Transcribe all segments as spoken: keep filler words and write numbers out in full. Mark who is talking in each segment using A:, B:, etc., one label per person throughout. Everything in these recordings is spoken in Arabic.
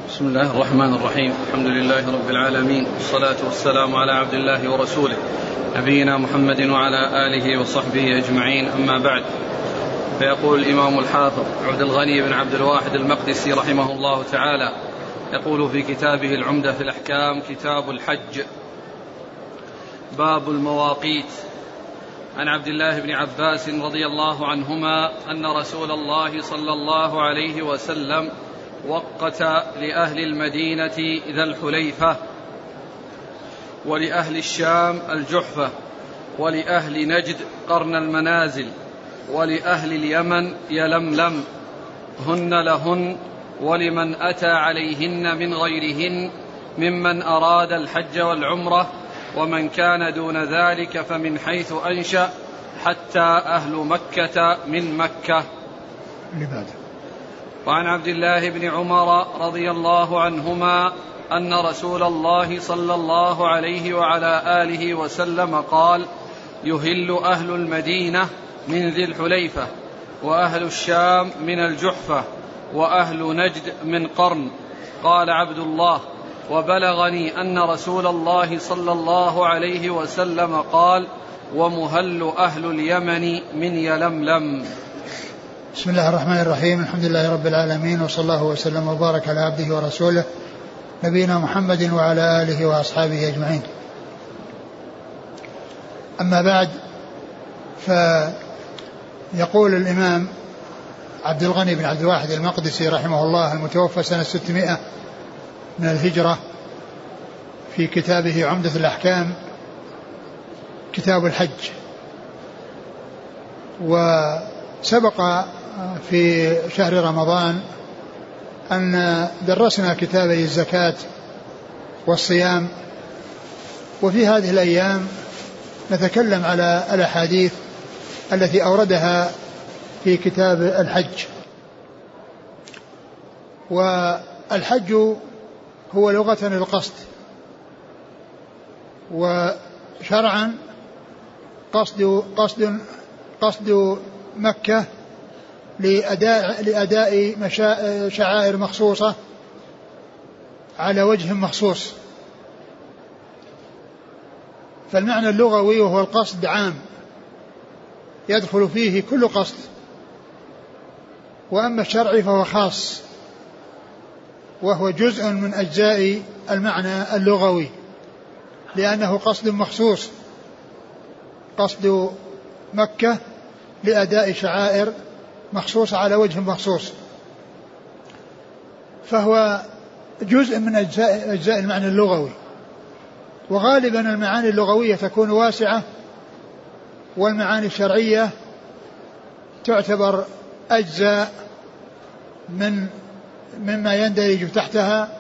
A: بسم الله الرحمن الرحيم. الحمد لله رب العالمين، والصلاة والسلام على عبد الله ورسوله نبينا محمد وعلى آله وصحبه أجمعين، أما بعد. فيقول الإمام الحافظ عبد الغني بن عبد الواحد المقدسي رحمه الله تعالى، يقول في كتابه العمدة في الأحكام: كتاب الحج، باب المواقيت. عن عبد الله بن عباس رضي الله عنهما أن رسول الله صلى الله عليه وسلم وقت لأهل المدينة ذا الحليفة، ولأهل الشام الجحفة، ولأهل نجد قرن المنازل، ولأهل اليمن يلملم، هن لهن ولمن أتى عليهن من غيرهن ممن أراد الحج والعمرة، ومن كان دون ذلك فمن حيث أنشأ حتى أهل مكة من مكة.
B: لماذا؟
A: وعن عبد الله بن عمر رضي الله عنهما أن رسول الله صلى الله عليه وعلى آله وسلم قال: يهل أهل المدينة من ذي الحليفة، وأهل الشام من الجحفة، وأهل نجد من قرن. قال عبد الله: وبلغني أن رسول الله صلى الله عليه وسلم قال: ومهل أهل اليمن من يلملم.
B: بسم الله الرحمن الرحيم. الحمد لله رب العالمين، وصلى الله وسلم وبارك على عبده ورسوله نبينا محمد وعلى آله وأصحابه أجمعين. أما بعد، فيقول الإمام عبد الغني بن عبد الواحد المقدسي رحمه الله المتوفى سنة ستمائة من الهجرة في كتابه عمدة الأحكام كتاب الحج. وسبق في شهر رمضان أن درسنا كتابي الزكاة والصيام، وفي هذه الأيام نتكلم على الأحاديث التي أوردها في كتاب الحج. والحج هو لغة القصد، وشرعا قصد قصد قصد مكة لأداء لأداء شعائر مخصوصة على وجه مخصوص. فالمعنى اللغوي وهو القصد عام يدخل فيه كل قصد، وأما الشرعي فهو خاص، وهو جزء من أجزاء المعنى اللغوي، لأنه قصد مخصوص، قصد مكة لأداء شعائر مخصوصة على وجه مخصوص، فهو جزء من أجزاء, أجزاء المعنى اللغوي. وغالبا المعاني اللغوية تكون واسعة، والمعاني الشرعية تعتبر أجزاء من مما يندرج تحتها،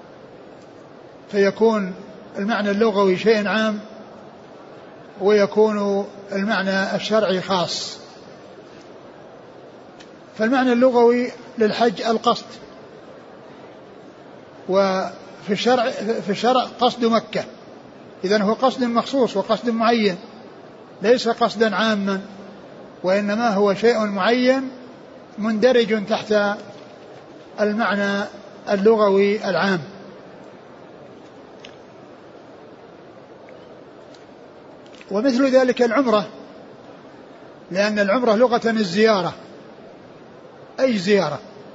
B: فيكون المعنى اللغوي شيء عام، ويكون المعنى الشرعي خاص. فالمعنى اللغوي للحج القصد، وفي الشرع في الشرع قصد مكة، إذن هو قصد مخصوص وقصد معين، ليس قصدا عاما، وإنما هو شيء معين مندرج تحت المعنى اللغوي العام. ومثل ذلك العمرة، لأن العمرة لغة الزيارة، أي زيارة.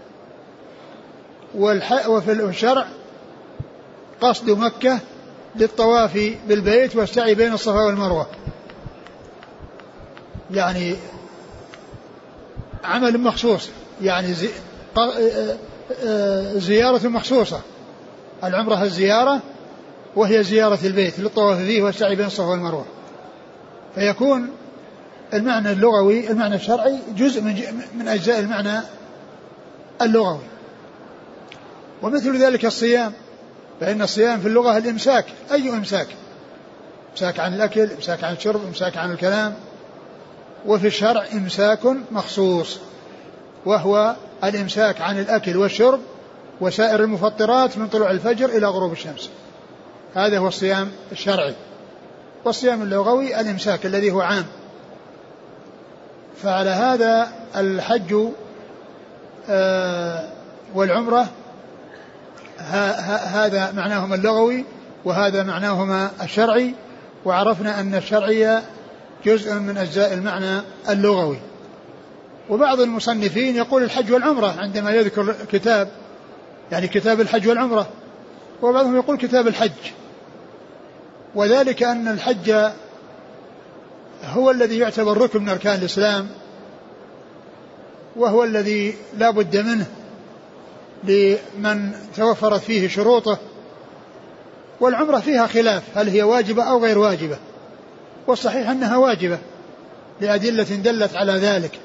B: وفي الشرع قصد مكة للطواف بالبيت والسعي بين الصفا والمروة، يعني عمل مخصوص، يعني زي زيارة مخصوصة. العمرة الزيارة، وهي زيارة البيت للطواف فيه والسعي بين الصفا والمروة. فيكون المعنى اللغوي المعنى الشرعي جزء من, من أجزاء المعنى اللغوي. ومثل ذلك الصيام، فإن الصيام في اللغة الإمساك، أي إمساك، إمساك عن الأكل، إمساك عن الشرب، إمساك عن الكلام. وفي الشرع إمساك مخصوص، وهو الإمساك عن الأكل والشرب وسائر المفطرات من طلوع الفجر إلى غروب الشمس. هذا هو الصيام الشرعي. والصيام اللغوي الإمساك الذي هو عام. فعلى هذا الحج والعمرة هذا معناهما اللغوي وهذا معناهما الشرعي، وعرفنا أن الشرعي جزء من أجزاء المعنى اللغوي. وبعض المصنفين يقول الحج والعمرة عندما يذكر كتاب، يعني كتاب الحج والعمرة، وبعضهم يقول كتاب الحج، وذلك أن الحج هو الذي يعتبر ركن من أركان الإسلام، وهو الذي لا بد منه لمن توفرت فيه شروطه. والعمرة فيها خلاف هل هي واجبة أو غير واجبة، والصحيح أنها واجبة لأدلة دلت على ذلك.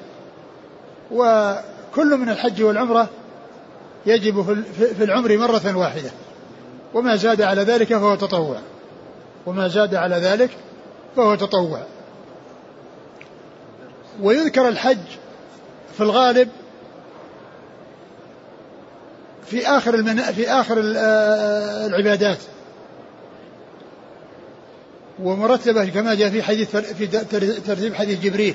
B: وكل من الحج والعمرة يجب في العمر مرة واحدة، وما زاد على ذلك فهو تطوع، وما زاد على ذلك فهو تطوع. ويذكر الحج في الغالب في آخر المنا... في آخر العبادات، ومرتبة كما جاء في حديث في ترتيب حديث جبريل: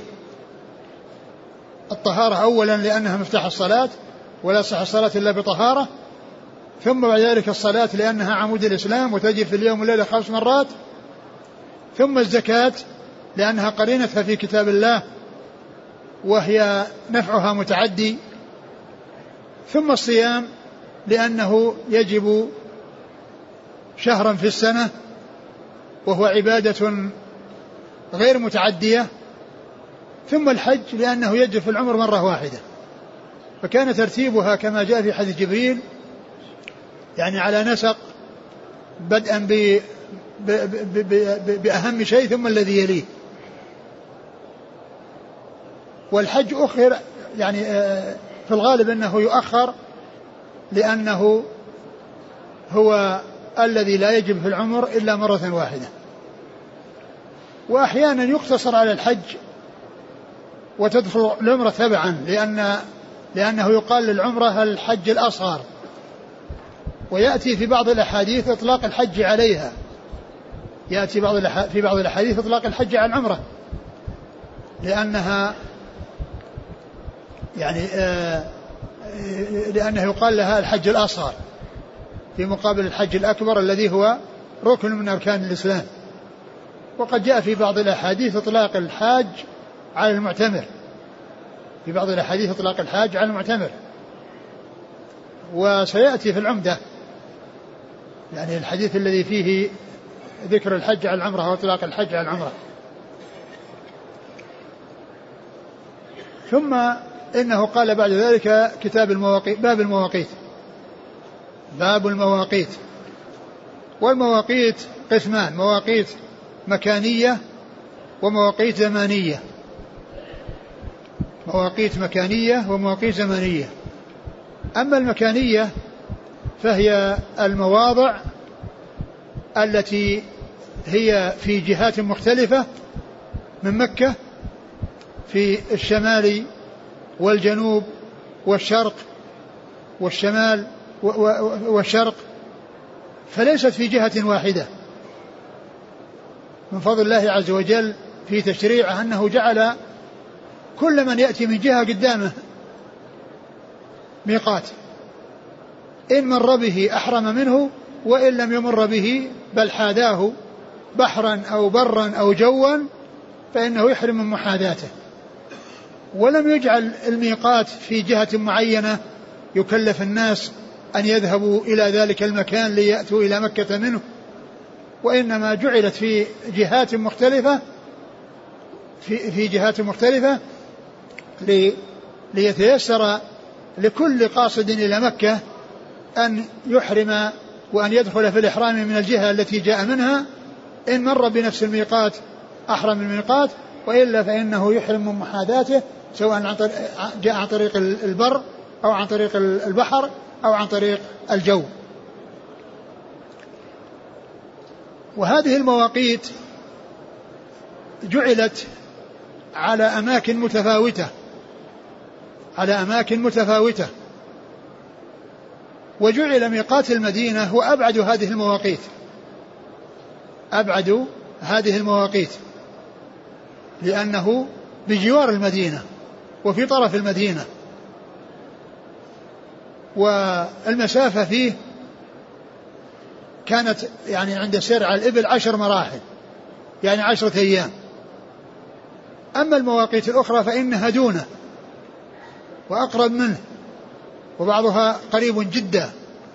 B: الطهارة أولا لأنها مفتاح الصلاة ولا صح الصلاة إلا بطهارة، ثم بعد ذلك الصلاة لأنها عمود الإسلام وتجب في اليوم والليلة خمس مرات، ثم الزكاة لأنها قرينتها في كتاب الله وهي نفعها متعدي، ثم الصيام لأنه يجب شهرا في السنة وهو عبادة غير متعدية، ثم الحج لأنه يجب في العمر مرة واحدة. فكان ترتيبها كما جاء في حديث جبريل يعني على نسق، بدءا ب بأهم شيء ثم الذي يليه. والحج أخر يعني في الغالب أنه يؤخر لأنه هو الذي لا يجب في العمر إلا مرة واحدة. وأحيانا يقتصر على الحج وتدخل العمرة تبعا، لأن لأنه يقال للعمرة الحج الأصغر، ويأتي في بعض الأحاديث إطلاق الحج عليها، يأتي بعض في بعض الأحاديث إطلاق الحج على العمرة، لأنها يعني آه لأنه يقال لها الحج الأصغر في مقابل الحج الأكبر الذي هو ركن من أركان الإسلام. وقد جاء في بعض الأحاديث إطلاق الحاج على المعتمر، في بعض الأحاديث إطلاق الحاج على المعتمر، وسيأتي في العمدة يعني الحديث الذي فيه ذكر الحج على العمرة وإطلاق الحج على العمرة. ثم إنه قال بعد ذلك كتاب المواقيت، باب المواقيت، باب المواقيت. والمواقيت قسمان: مواقيت مكانية ومواقيت زمانية. مواقيت مكانية ومواقيت زمانية. أما المكانية فهي المواضع التي هي في جهات مختلفة من مكة، في الشمال والجنوب والشرق والشمال والشرق، فليست في جهة واحدة. من فضل الله عز وجل في تشريعه أنه جعل كل من يأتي من جهة قدامه ميقات، إن مر به أحرم منه، وإن لم يمر به بل حاذاه بحرا أو برا أو جوا فإنه يحرم من محاذاته. ولم يجعل الميقات في جهة معينة يكلف الناس أن يذهبوا إلى ذلك المكان ليأتوا إلى مكة منه، وإنما جعلت في جهات مختلفة في, في جهات مختلفة لي ليتيسر لكل قاصد إلى مكة أن يحرم وأن يدخل في الإحرام من الجهة التي جاء منها. إن مر بنفس الميقات أحرم الميقات، وإلا فإنه يحرم من محاذاته، سواء جاء عن طريق البر أو عن طريق البحر أو عن طريق الجو. وهذه المواقيت جعلت على أماكن متفاوتة على أماكن متفاوتة وجعل ميقات المدينة هو أبعد هذه المواقيت أبعد هذه المواقيت لأنه بجوار المدينة وفي طرف المدينة، والمسافة فيه كانت يعني عند سير على الإبل عشر مراحل، يعني عشرة أيام. أما المواقيت الأخرى فإنها دونه وأقرب منه، وبعضها قريب جدا،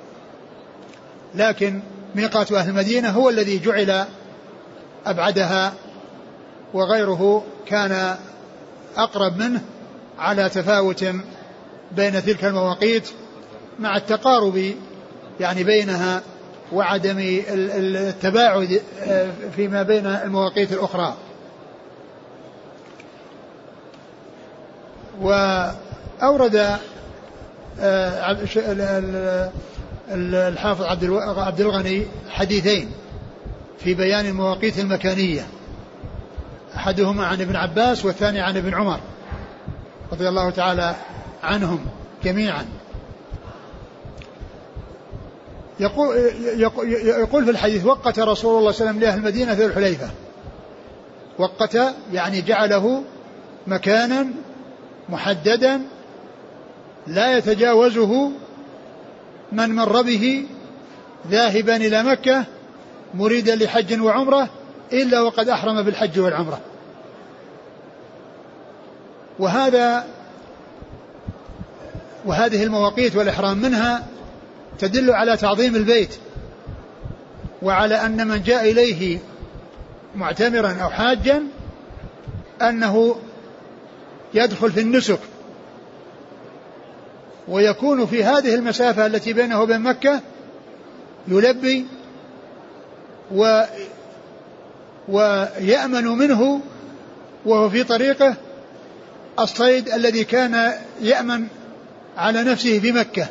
B: لكن ميقات أهل المدينة هو الذي جعل أبعدها، وغيره كان أقرب منه على تفاوت بين تلك المواقيت مع التقارب يعني بينها وعدم التباعد فيما بين المواقيت الأخرى. وأورد الحافظ عبد الغني حديثين في بيان المواقيت المكانية، أحدهما عن ابن عباس والثاني عن ابن عمر رضي الله تعالى عنهم جميعا. يقول, يقول في الحديث: وقت رسول الله صلى الله عليه وسلم لأهل المدينة ذو الحليفة. وقت يعني جعله مكانا محددا لا يتجاوزه من مر به ذاهبا إلى مكة مريدا لحج وعمرة إلا وقد أحرم بالحج والعمرة. وهذا وهذه المواقيت والإحرام منها تدل على تعظيم البيت، وعلى أن من جاء إليه معتمرا أو حاجا أنه يدخل في النسك، ويكون في هذه المسافة التي بينه وبين مكة يلبي و ويأمن منه وهو في طريقه الصيد الذي كان يأمن على نفسه في مكة،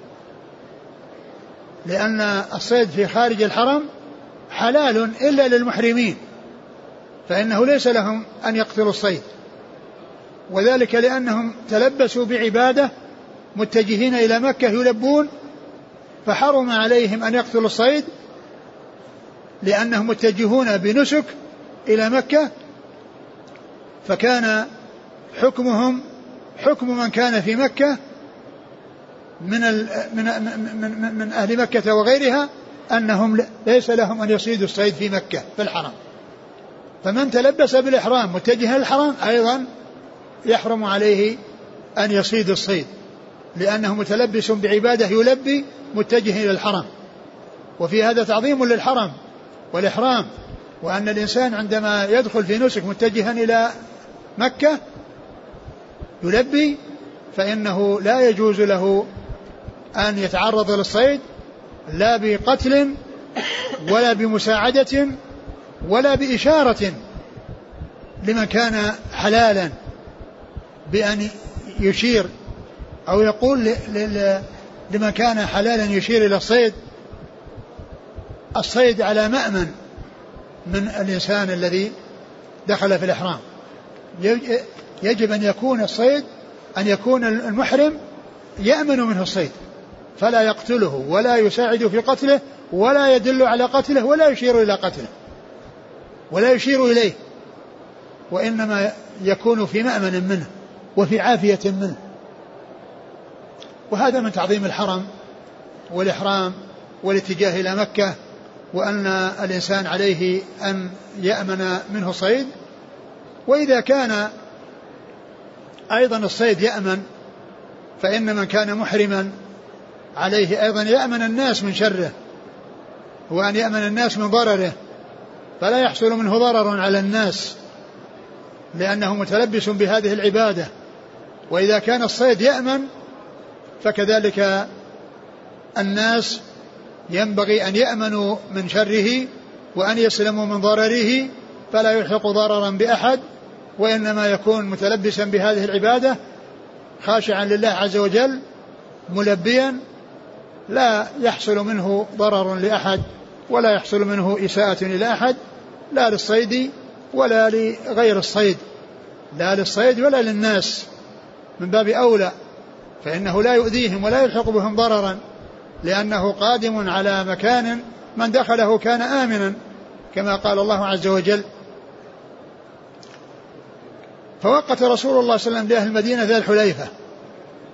B: لأن الصيد في خارج الحرم حلال إلا للمحرمين، فإنه ليس لهم أن يقتلوا الصيد، وذلك لأنهم تلبسوا بعبادة متجهين إلى مكة يلبون، فحرم عليهم أن يقتلوا الصيد لأنهم متجهون بنسك إلى مكة، فكان حكمهم حكم من كان في مكة من, من, من, من أهل مكة وغيرها أنهم ليس لهم أن يصيدوا الصيد في مكة في الحرم. فمن تلبس بالإحرام متجها للحرم أيضا يحرم عليه أن يصيد الصيد، لأنه متلبس بعبادة يلبي متجه إلى الحرم. وفي هذا تعظيم للحرم والإحرام، وأن الإنسان عندما يدخل في نسك متجها إلى مكة يلبي فإنه لا يجوز له أن يتعرض للصيد لا بقتل ولا بمساعدة ولا بإشارة لمن كان حلالا بأن يشير أو يقول لمن كان حلالا يشير إلى الصيد الصيد على مأمن من الإنسان الذي دخل في الإحرام. يجب أن يكون الصيد أن يكون المحرم يأمن منه الصيد، فلا يقتله ولا يساعد في قتله ولا يدل على قتله ولا يشير إلى قتله ولا يشير إليه، وإنما يكون في مأمن منه وفي عافية منه. وهذا من تعظيم الحرم والإحرام والاتجاه إلى مكة، وأن الإنسان عليه أن يأمن منه الصيد. وإذا كان أيضا الصيد يأمن فإن من كان محرما عليه أيضا يأمن الناس من شره وأن يأمن الناس من ضرره، فلا يحصل منه ضرر على الناس لأنه متلبس بهذه العبادة. وإذا كان الصيد يأمن فكذلك الناس ينبغي أن يأمنوا من شره وأن يسلموا من ضرره، فلا يلحق ضررا بأحد، وإنما يكون متلبسا بهذه العبادة خاشعا لله عز وجل ملبيا، لا يحصل منه ضرر لأحد ولا يحصل منه إساءة إلى أحد، لا للصيد ولا لغير الصيد، لا للصيد ولا للناس من باب أولى، فإنه لا يؤذيهم ولا يلحق بهم ضررا، لأنه قادم على مكان من دخله كان آمنا كما قال الله عز وجل. فوقت رسول الله صلى الله عليه وسلم لأهل المدينة ذا الحليفة،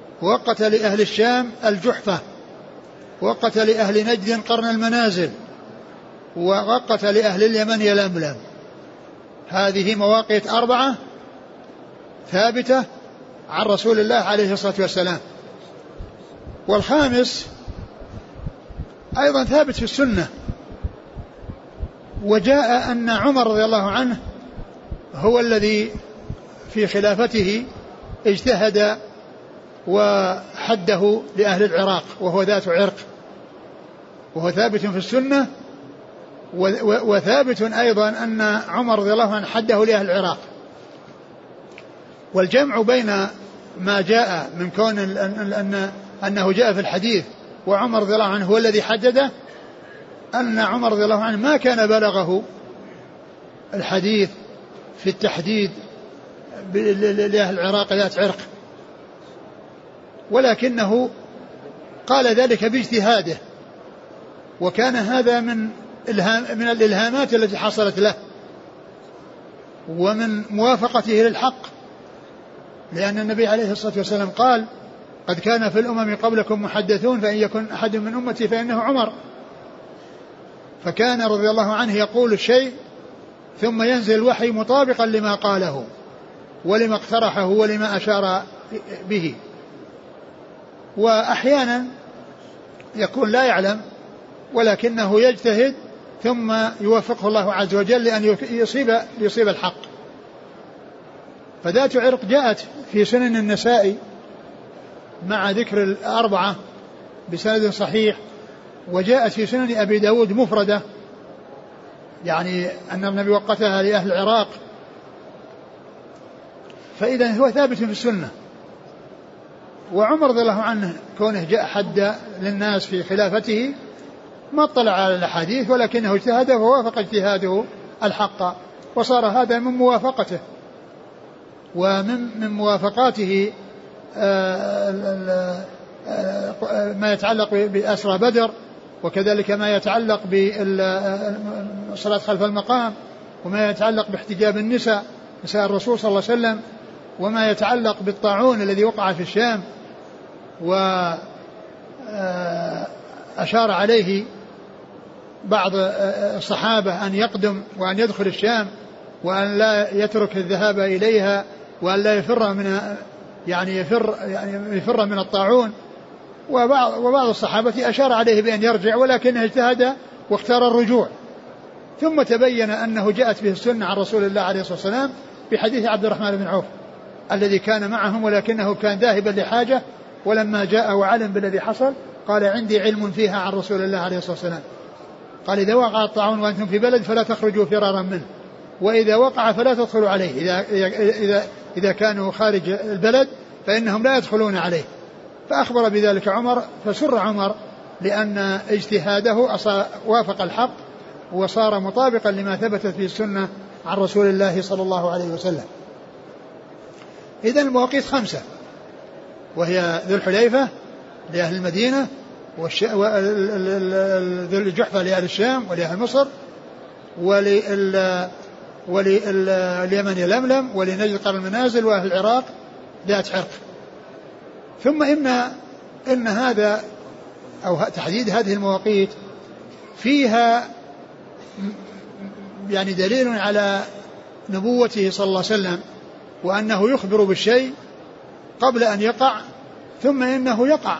B: ووقت لأهل الشام الجحفة، ووقت لأهل نجد قرن المنازل، ووقت لأهل اليمن يلملم. هذه مواقيت أربعة ثابتة عن رسول الله عليه الصلاة والسلام. والخامس أيضا ثابت في السنة، وجاء أن عمر رضي الله عنه هو الذي في خلافته اجتهد وحده لأهل العراق وهو ذات عرق، وهو ثابت في السنة. وثابت أيضا أن عمر رضي الله عنه حده لأهل العراق. والجمع بين ما جاء من كون أن أنه جاء في الحديث وعمر رضي الله عنه هو الذي حدده، أن عمر رضي الله عنه ما كان بلغه الحديث في التحديد لأهل العراق ذات عرق، ولكنه قال ذلك باجتهاده، وكان هذا من الهام من الإلهامات التي حصلت له ومن موافقته للحق، لأن النبي عليه الصلاة والسلام قال: قد كان في الأمم قبلكم محدثون فإن يكن أحد من أمتي فإنه عمر. فكان رضي الله عنه يقول الشيء ثم ينزل الوحي مطابقا لما قاله ولما اقترحه ولما أشار به. وأحيانا يكون لا يعلم ولكنه يجتهد ثم يوفقه الله عز وجل لأن يصيب, يصيب الحق. فذات عرق جاءت في سنن النسائي مع ذكر الأربعة بسند صحيح، وجاءت في سنن أبي داود مفردة، يعني أن النبي وقتها لأهل العراق. فإذا هو ثابت في السنة. وعمر رضي الله عنه كونه جاء حد للناس في خلافته ما اطلع على الحديث، ولكنه اجتهد ووافق اجتهاده الحق، وصار هذا من موافقته ومن من موافقاته ما يتعلق بأسرى بدر، وكذلك ما يتعلق بالصلاة خلف المقام، وما يتعلق باحتجاب النساء نساء الرسول صلى الله عليه وسلم، وما يتعلق بالطاعون الذي وقع في الشام وأشار عليه بعض الصحابة أن يقدم وأن يدخل الشام وأن لا يترك الذهاب إليها وأن لا يفر من يعني يفر يعني يفر من الطاعون. وبعض وبعض الصحابة أشار عليه بأن يرجع، ولكنه اجتهد واختار الرجوع. ثم تبين أنه جاءت به السنة عن رسول الله عليه الصلاة والسلام في حديث عبد الرحمن بن عوف الذي كان معهم ولكنه كان ذاهبا لحاجة، ولما جاء وعلم بالذي حصل قال: عندي علم فيها عن رسول الله عليه الصلاة والسلام. قال: إذا وقع الطاعون وأنتم في بلد فلا تخرجوا فرارا منه، وإذا وقع فلا تدخلوا عليه. إذا, إذا, إذا كانوا خارج البلد فإنهم لا يدخلون عليه. فأخبر بذلك عمر، فسر عمر لأن اجتهاده وافق الحق وصار مطابقا لما ثبتت في السنة عن رسول الله صلى الله عليه وسلم. إذن المواقيت خمسة، وهي ذو الحليفة لأهل المدينة، وذو الجحفة لأهل الشام ولأهل مصر، ولليمن يلملم، ولنجد قرن المنازل، وأهل العراق ذات عرق. ثم إن إن هذا أو تحديد هذه المواقيت فيها يعني دليل على نبوته صلى الله عليه وسلم، وأنه يخبر بالشيء قبل أن يقع ثم إنه يقع.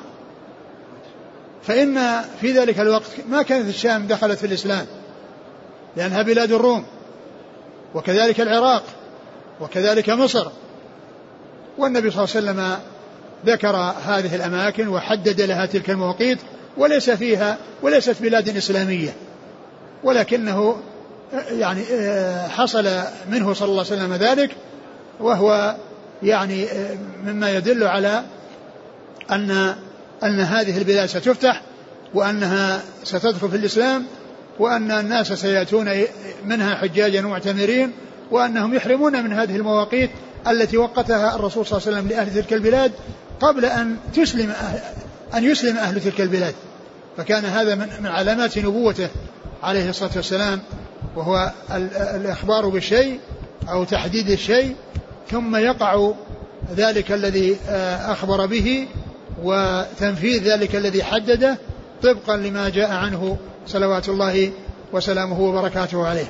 B: فإن في ذلك الوقت ما كانت الشام دخلت في الإسلام لأنها بلاد الروم، وكذلك العراق، وكذلك مصر. والنبي صلى الله عليه وسلم ذكر هذه الأماكن وحدد لها تلك المواقيت، وليس فيها وليست بلاد إسلامية، ولكنه يعني حصل منه صلى الله عليه وسلم ذلك، وهو يعني مما يدل على أن أن هذه البلاد ستفتح وأنها ستدخل في الإسلام، وأن الناس سيأتون منها حجاجا ومعتمرين، وأنهم يحرمون من هذه المواقيت التي وقتها الرسول صلى الله عليه وسلم لأهل تلك البلاد قبل أن تسلم أهل أن يسلم أهل تلك البلاد. فكان هذا من علامات نبوته عليه الصلاة والسلام، وهو الإخبار بالشيء أو تحديد الشيء ثم يقع ذلك الذي أخبر به، وتنفيذ ذلك الذي حدده طبقا لما جاء عنه صلوات الله وسلامه وبركاته عليه.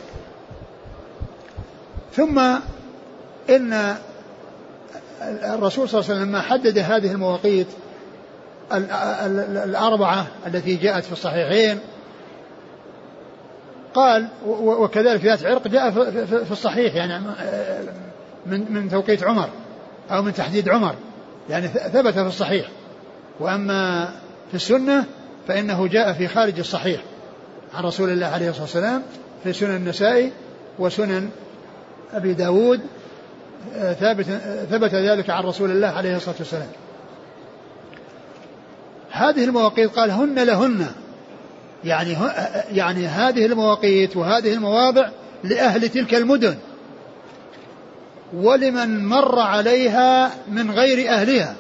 B: ثم إن الرسول صلى الله عليه وسلم لما حدد هذه المواقيت الأربعة التي جاءت في الصحيحين قال، وكذلك ذات عرق جاء في الصحيح يعني من من توقيت عمر أو من تحديد عمر، يعني ثبت في الصحيح. وأما في السنة فإنه جاء في خارج الصحيح عن رسول الله عليه الصلاة والسلام في سنن النسائي وسنن أبي داود، ثابت ثبت ذلك عن رسول الله عليه الصلاة والسلام. هذه المواقيت قال هن لهن، يعني يعني هذه المواقيت وهذه المواضع لأهل تلك المدن ولمن مر عليها من غير أهلها.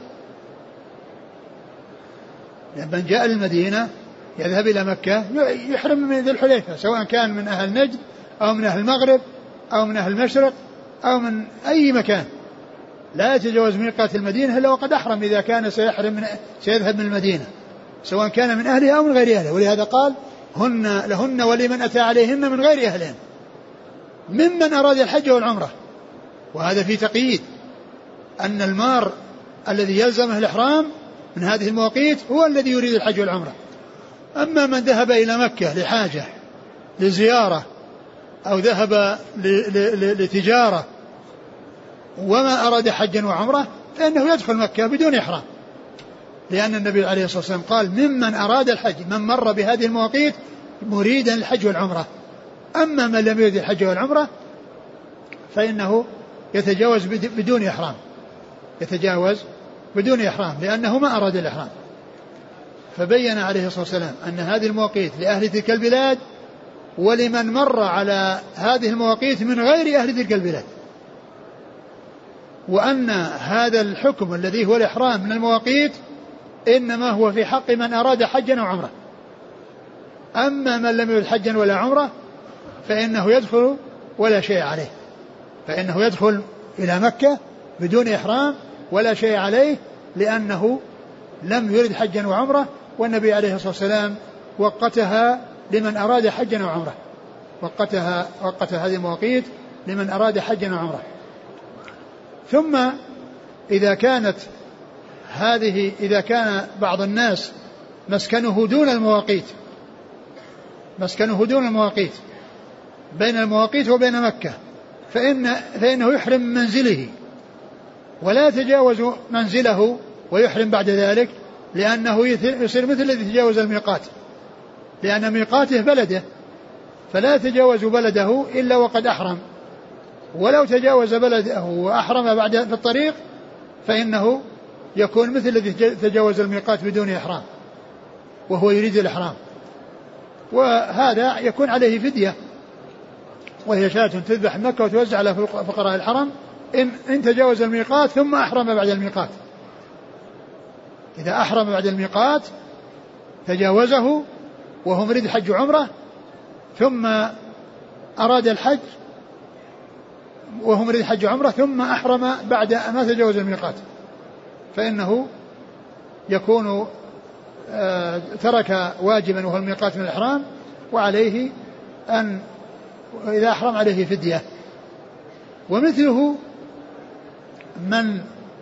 B: من جاء للمدينة يذهب إلى مكة يحرم من ذي الحليفة، سواء كان من أهل نجد أو من أهل المغرب أو من أهل المشرق أو من أي مكان، لا يتجاوز ميقات المدينة إلا وقد أحرم إذا كان سيحرم من سيذهب من المدينة، سواء كان من أهلها أو من غير أهلها. ولهذا قال هن لهن ولمن أتى عليهن من غير أهلهم ممن أراد الحج والعمرة. وهذا في تقييد أن المار الذي يلزمه الإحرام من هذه المواقيت هو الذي يريد الحج والعمرة. أما من ذهب إلى مكة لحاجة لزيارة أو ذهب لتجارة وما أراد حجا وعمرة فإنه يدخل مكة بدون إحرام، لأن النبي عليه الصلاة والسلام قال ممن أراد الحج، من مر بهذه المواقيت مريدا الحج والعمرة. أما من لم يريد الحج والعمرة فإنه يتجاوز بدون إحرام، يتجاوز بدون إحرام لأنه ما أراد الإحرام. فبين عليه الصلاة والسلام أن هذه المواقيت لأهل تلك البلاد ولمن مر على هذه المواقيت من غير أهل تلك البلاد، وأن هذا الحكم الذي هو الإحرام من المواقيت إنما هو في حق من أراد حجا أو عمرة. أما من لم يرد حجا ولا عمرة فإنه يدخل ولا شيء عليه، فإنه يدخل إلى مكة بدون إحرام ولا شيء عليه، لأنه لم يرد حجا وعمرة، والنبي عليه الصلاة والسلام وقتها لمن أراد حجا وعمرة، وقتها وقت هذه المواقيت لمن أراد حجا وعمرة. ثم إذا كانت هذه إذا كان بعض الناس مسكنه دون المواقيت، مسكنه دون المواقيت بين المواقيت وبين مكة، فإن فإنه يحرم من منزله ولا يتجاوز منزله ويحرم بعد ذلك، لأنه يصير مثل الذي يتجاوز الميقات، لأن ميقاته بلده فلا يتجاوز بلده إلا وقد أحرم، ولو تجاوز بلده وأحرم بعد في الطريق فإنه يكون مثل الذي تجاوز الميقات بدون إحرام وهو يريد الإحرام، وهذا يكون عليه فدية وهي شاة تذبح مكة وتوزع على فقراء الحرم إن, إن تجاوز الميقات ثم أحرم بعد الميقات. إذا أحرم بعد الميقات تجاوزه وهو مريد حج عمرة ثم أراد الحج وهو مريد حج عمرة ثم أحرم بعد ما تجاوز الميقات، فإنه يكون آه ترك واجبا وهو الميقات من الإحرام، وعليه أن إذا أحرم عليه فدية. ومثله من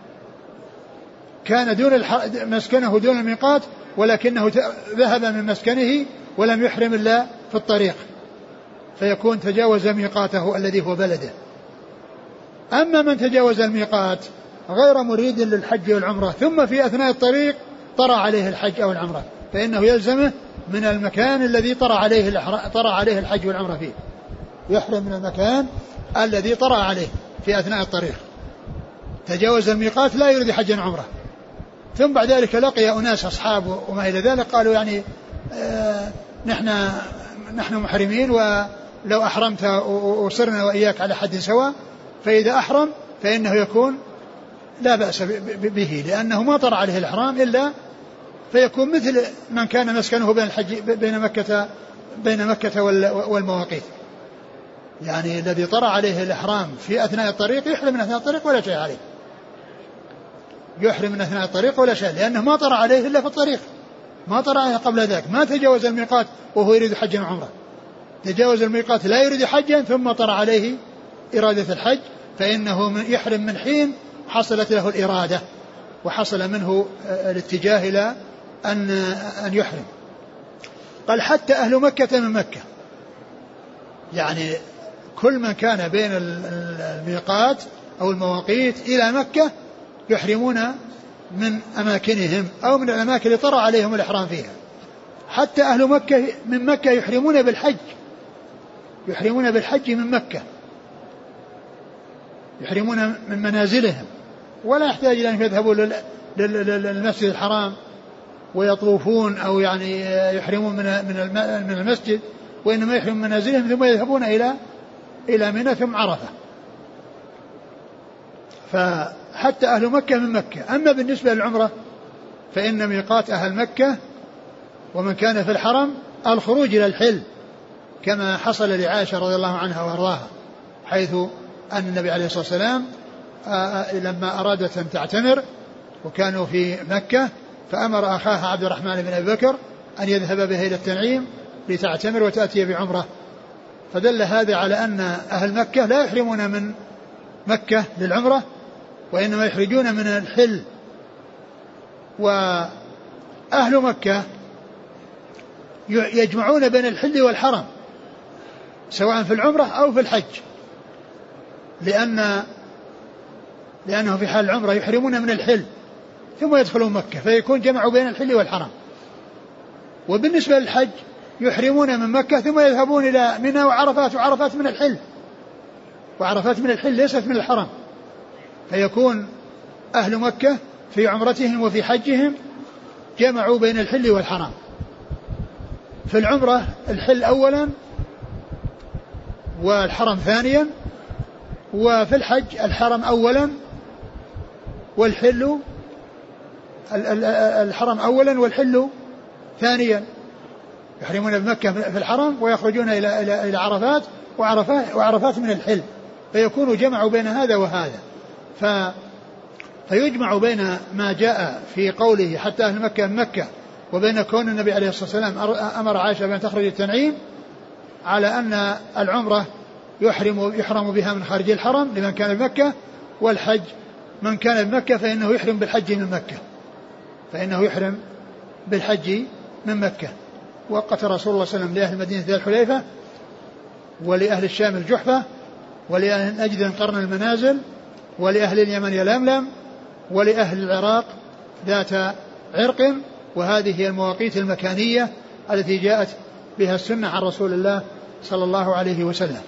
B: كان دون مسكنه دون الميقات ولكنه ذهب من مسكنه ولم يحرم إلا في الطريق فيكون تجاوز ميقاته الذي هو بلده. أما من تجاوز الميقات غير مريد للحج والعمرة ثم في أثناء الطريق طرأ عليه الحج أو العمرة فإنه يلزمه من المكان الذي طرأ عليه طرأ عليه الحج والعمرة فيه، يحرم من المكان الذي طرأ عليه في أثناء الطريق. تجاوز الميقات لا يريد حجا عمرة، ثم بعد ذلك لقي أناس أصحابه وما إلى ذلك قالوا يعني آه نحن نحن محرمين ولو أحرمت وصرنا وإياك على حد سواء، فإذا أحرم فإنه يكون لا بأس به لأنه ما طرأ عليه الإحرام إلا فيكون مثل من كان مسكنه بين الحج بين مكة بين مكة والمواقيت، يعني الذي طرأ عليه الإحرام في أثناء الطريق يحرم من أثناء الطريق ولا شيء عليه، يحرم من أثناء الطريق ولا شيء لأنه ما طرأ عليه إلا في الطريق، ما طرأ عليه قبل ذلك، ما تجاوز الميقات وهو يريد حجا وعمرة، تجاوز الميقات لا يريد حجا ثم طرأ عليه إرادة الحج فإنه من يحرم من حين حصلت له الإرادة وحصل منه الاتجاه إلى أن أن يحرم. قال حتى أهل مكة من مكة، يعني كل من كان بين الميقات أو المواقيت إلى مكة يحرمون من أماكنهم أو من الأماكن اللي طرأ عليهم الإحرام فيها. حتى أهل مكة من مكة يحرمون بالحج، يحرمون بالحج من مكة، يحرمون من منازلهم، ولا يحتاج إلى أن يذهبوا للمسجد الحرام ويطوفون أو يعني يحرمون من المسجد، وإنما يحرمون من منازلهم ثم يذهبون إلى إلى منى ثم عرفة. فحتى أهل مكة من مكة. أما بالنسبة للعمرة فإن ميقات أهل مكة ومن كان في الحرم الخروج إلى الحل، كما حصل لعائشة رضي الله عنها وارضاها، حيث أن النبي عليه الصلاة والسلام لما أرادت أن تعتمر وكانوا في مكة فأمر أخاها عبد الرحمن بن أبي بكر أن يذهب بها إلى التنعيم لتعتمر وتأتي بعمرة. فدل هذا على أن أهل مكة لا يحرمون من مكة للعمرة وإنما يخرجون من الحل. وأهل مكة يجمعون بين الحل والحرم سواء في العمرة أو في الحج، لأن لأنه في حال العمرة يحرمون من الحل ثم يدخلون مكة فيكون جمعوا بين الحل والحرم. وبالنسبة للحج يحرمون من مكة ثم يذهبون إلى منى وعرفات، وعرفات من الحل، وعرفات من الحل ليست من الحرم، فيكون أهل مكة في عمرتهم وفي حجهم جمعوا بين الحل والحرم. في العمرة الحل أولا والحرم ثانيا، وفي الحج الحرم أولا والحل الحرم أولا والحل ثانيا. يحرمون بمكة في الحرم ويخرجون إلى إلى إلى عرفات وعرفات وعرفات من الحل، فيكونوا جمعوا بين هذا وهذا. ف فيجمع بين ما جاء في قوله حتى أهل مكة من مكة وبين كون النبي عليه الصلاة والسلام أمر عائشة بأن تخرج التنعيم على أن العمرة يحرم يحرم بها من خارج الحرم لمن كان بمكة، والحج من كان بمكة فإنه يحرم بالحج من مكة، فإنه يحرم بالحج من مكة. وقت رسول الله صلى الله عليه وسلم لأهل المدينة ذي الحليفة، ولأهل الشام الجحفة، ولأهل نجد قرن المنازل، ولأهل اليمن يلملم، ولأهل العراق ذات عرق. وهذه هي المواقيت المكانية التي جاءت بها السنة عن رسول الله صلى الله عليه وسلم.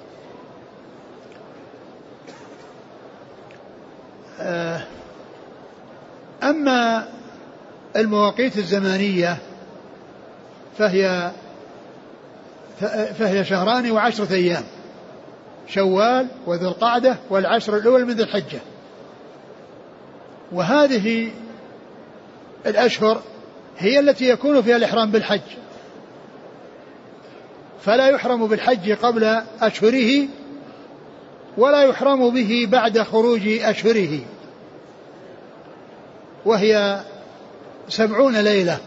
B: أما المواقيت الزمانية فهي فهي شهران وعشرة أيام، شوال وذو القعدة والعشر الأول من ذي الحجة. وهذه الأشهر هي التي يكون فيها الإحرام بالحج، فلا يحرم بالحج قبل أشهره ولا يحرم به بعد خروج أشهره، وهي سبعون ليلة.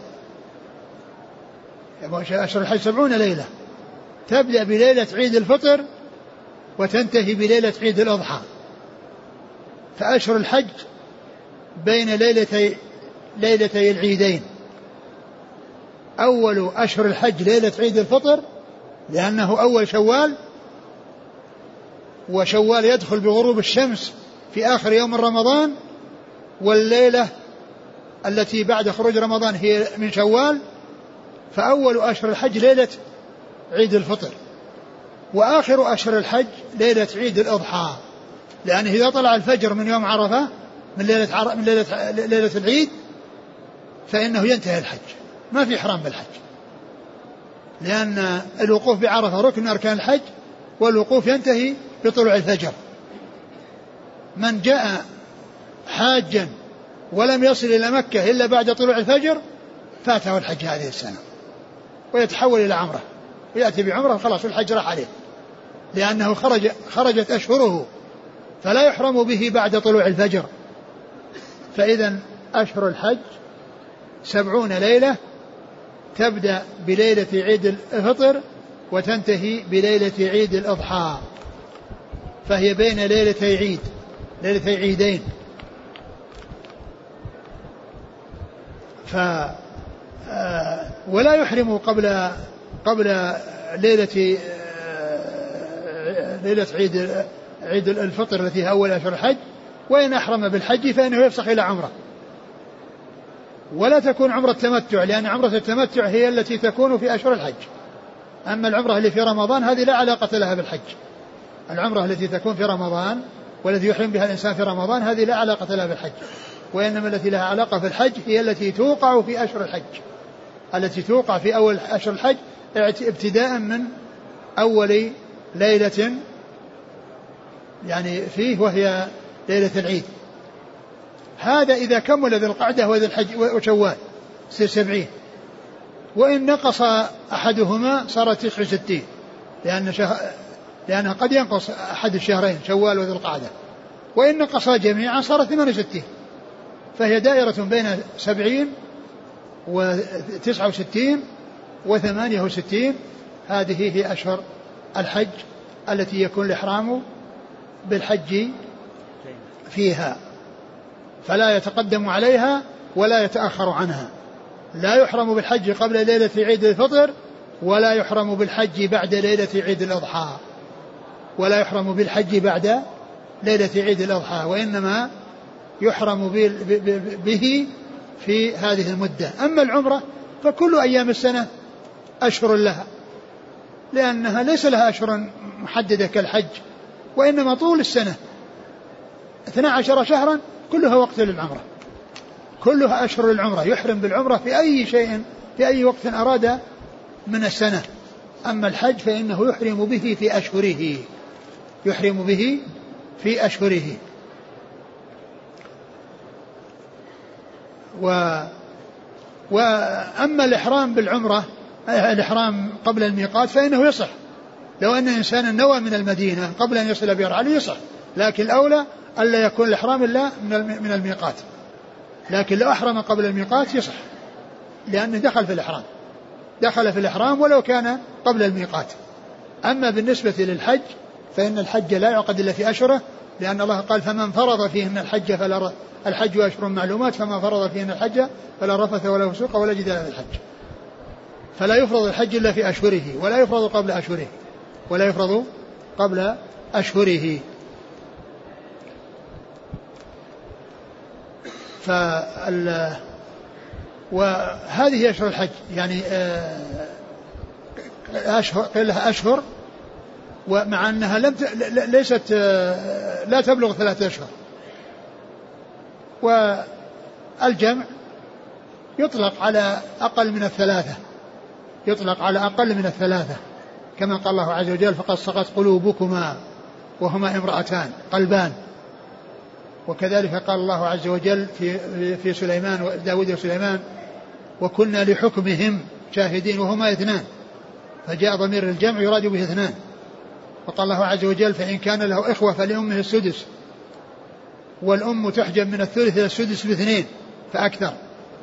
B: أشهر الحج سبعون ليلة، تبدأ بليلة عيد الفطر وتنتهي بليلة عيد الأضحى. فأشهر الحج بين ليلتي ليلتي العيدين. أول أشهر الحج ليلة عيد الفطر لأنه أول شوال، وشوال يدخل بغروب الشمس في آخر يوم رمضان، والليلة التي بعد خروج رمضان هي من شوال. فأول أشهر الحج ليلة عيد الفطر، وآخر أشهر الحج ليلة عيد الأضحى، لأنه إذا طلع الفجر من يوم عرفة من ليلة, عر... من ليلة... ليلة العيد فإنه ينتهي الحج، ما في إحرام بالحج، لأن الوقوف بعرفة ركن من أركان الحج، والوقوف ينتهي بطلوع الفجر. من جاء حاجا ولم يصل إلى مكة إلا بعد طلوع الفجر فاته الحج هذه السنة، ويتحول إلى عمره ويأتي بعمره خلاص الحج راح عليه، لأنه خرج خرجت أشهره، فلا يحرم به بعد طلوع الفجر. فإذا أشهر الحج سبعون ليلة، تبدأ بليلة عيد الفطر وتنتهي بليلة عيد الأضحى، فهي بين ليلتي عيد ليلتي عيدين. ف ولا يحرم قبل قبل ليلة ليلة عيد عيد الفطر التي هي أول أشهر الحج، وإن أحرم بالحج فإنه يفسخ إلى عمرة، ولا تكون عمرة التمتع، لأن عمرة التمتع هي التي تكون في أشهر الحج. أما العمرة اللي في رمضان هذه لا علاقة لها بالحج. العمرة التي تكون في رمضان والتي يحرم بها الإنسان في رمضان هذه لا علاقة لها بالحج، وإنما التي لها علاقة في الحج هي التي توقع في أشهر الحج، التي توقع في أول أشهر الحج ابتداء من أول ليلة يعني فيه وهي ليلة العيد. هذا إذا كمل ذي القعدة وذي الحج وشوال سير سبعين، وإن نقص أحدهما صار تسع وستين، لأن شه... لأنها قد ينقص أحد الشهرين شوال وذي القعدة، وإن نقص جميعا صار ثمانية وستين، فهي دائرة بين سبعين وتسعة وستين وثمانية وستين. هذه هي أشهر الحج التي يكون الإحرام بالحج فيها، فلا يتقدم عليها ولا يتأخر عنها. لا يحرم بالحج قبل ليلة عيد الفطر، ولا يحرم بالحج بعد ليلة عيد الأضحى، ولا يحرم بالحج بعد ليلة عيد الأضحى، وإنما يحرم به في هذه المدة. أما العمرة فكل أيام السنة أشهر لها، لأنها ليس لها أشهر محددة كالحج، وإنما طول السنة اثنا عشر شهرا كلها وقت للعمرة، كلها أشهر للعمرة، يحرم بالعمرة في أي شيء في أي وقت أراد من السنة. أما الحج فإنه يحرم به في أشهره، يحرم به في أشهره. و وأما الإحرام بالعمرة الإحرام قبل الميقات فإنه يصح، لو أن إنسان نوى من المدينة قبل أن يصل بئر علي يصح، لكن الأولى ألا يكون الإحرام إلا من الميقات، لكن لو أحرم قبل الميقات يصح، لأنه دخل في الإحرام دخل في الإحرام ولو كان قبل الميقات. أما بالنسبة للحج فإن الحج لا يعقد إلا في أشهره، لأن الله قال فمن فرض فيهن الحج فلا الحج أشهر معلومات، فمن فرض فيهن الحج فلا رفث ولا فسوق ولا جدال في الحج. فلا يفرض الحج إلا في أشهره، ولا يفرض قبل أشهره ولا يفرض قبل أشهره. فال وهذه أشهر الحج يعني أشهر قيل لها أشهر، ومع أنها لم ت... ليست لا تبلغ ثلاثة أشهر. والجمع يطلق على أقل من الثلاثة، يطلق على أقل من الثلاثة، كما قال الله عز وجل فقد صغت قلوبكما وهما امرأتان قلبان. وكذلك قال الله عز وجل في في سليمان وداود وسليمان وكنا لحكمهم شاهدين وهما اثنان، فجاء ضمير الجمع يراد به اثنان. وقال الله عز وجل فإن كان له إخوة فلأمه السدس، والأم تحجب من الثلث إلى السدس باثنين فأكثر.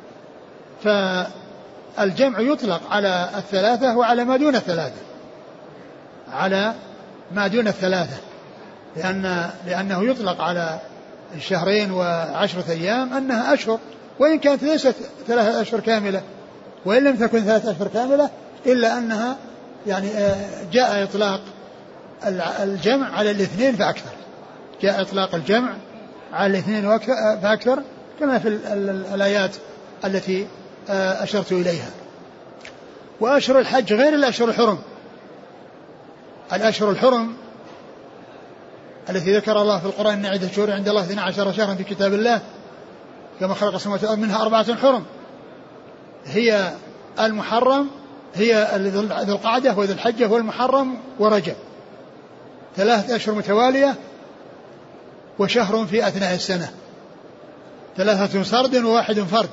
B: فالجمع يطلق على الثلاثة وعلى ما دون الثلاثة، على ما دون الثلاثة، لأن لأنه يطلق على الشهرين وعشرة أيام أنها أشهر، وإن كانت ليست ثلاثة أشهر كاملة، وإن لم تكن ثلاثة أشهر كاملة إلا أنها يعني جاء إطلاق الجمع على الاثنين فأكثر، جاء إطلاق الجمع على الاثنين فأكثر، كما في الآيات التي أشرت إليها. وأشهر الحج غير الأشهر الحرم. الأشهر الحرم التي ذكر الله في القرآن أن عدة شهور عند الله اثنا عشر شهرا في كتاب الله كما خلق السماوات والأرض منها أربعة حرم، هي المحرم، هي ذو القعدة وذو الحجة والمحرم ورجب، ثلاثة أشهر متوالية وشهر في أثناء السنة، ثلاثة سرد وواحد فرد.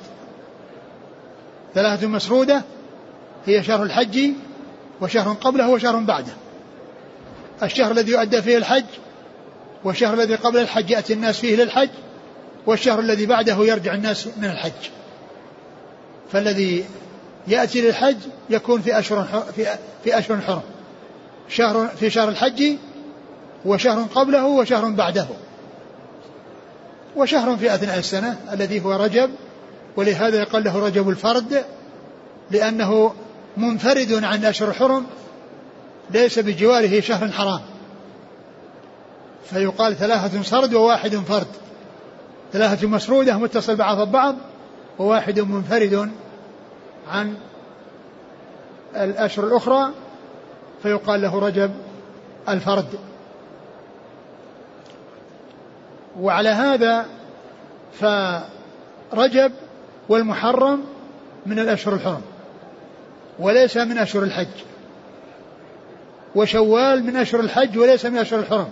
B: ثلاثة مسرودة هي شهر الحج وشهر قبله وشهر بعده، الشهر الذي يؤدى فيه الحج والشهر الذي قبل الحج يأتي الناس فيه للحج، والشهر الذي بعده يرجع الناس من الحج. فالذي يأتي للحج يكون في أشهر في في أشهر حرم، شهر في شهر الحج، وشهر قبله، وشهر بعده، وشهر في أثناء السنة الذي هو رجب. ولهذا يقال له رجب الفرد، لأنه منفرد عن أشهر الحرم، ليس بجواره شهر حرام، فيقال ثلاثة سرد وواحد فرد، ثلاثة مسرودة متصل بعض البعض، وواحد منفرد عن الأشهر الأخرى، فيقال له رجب الفرد. وعلى هذا فرجب والمحرم من الأشهر الحرم وليس من أشهر الحج، وشوال من أشهر الحج وليس من أشهر الحرم،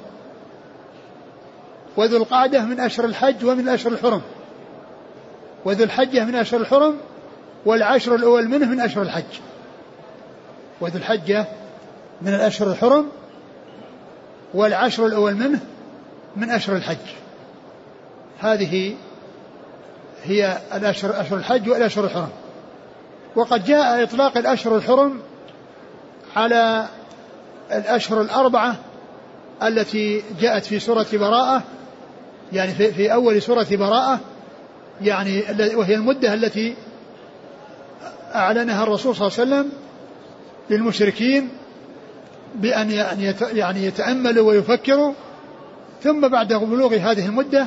B: وذو القعدة من أشهر الحج ومن أشهر الحرم، وذو الحجة من أشهر الحرم، والعشر الأول منه من أشهر الحج. وذو الحجة من الأشهر الحرم، والعشر الأول منه من أشهر الحج. هذه هي الأشهر، أشهر الحج والأشهر الحرم. وقد جاء إطلاق الأشهر الحرم على الأشهر الأربعة التي جاءت في سورة براءة، يعني في, في أول سورة براءة، يعني وهي المدة التي أعلنها الرسول صلى الله عليه وسلم للمشركين بأن يعني يتأملوا ويفكروا، ثم بعد بلوغ هذه المدة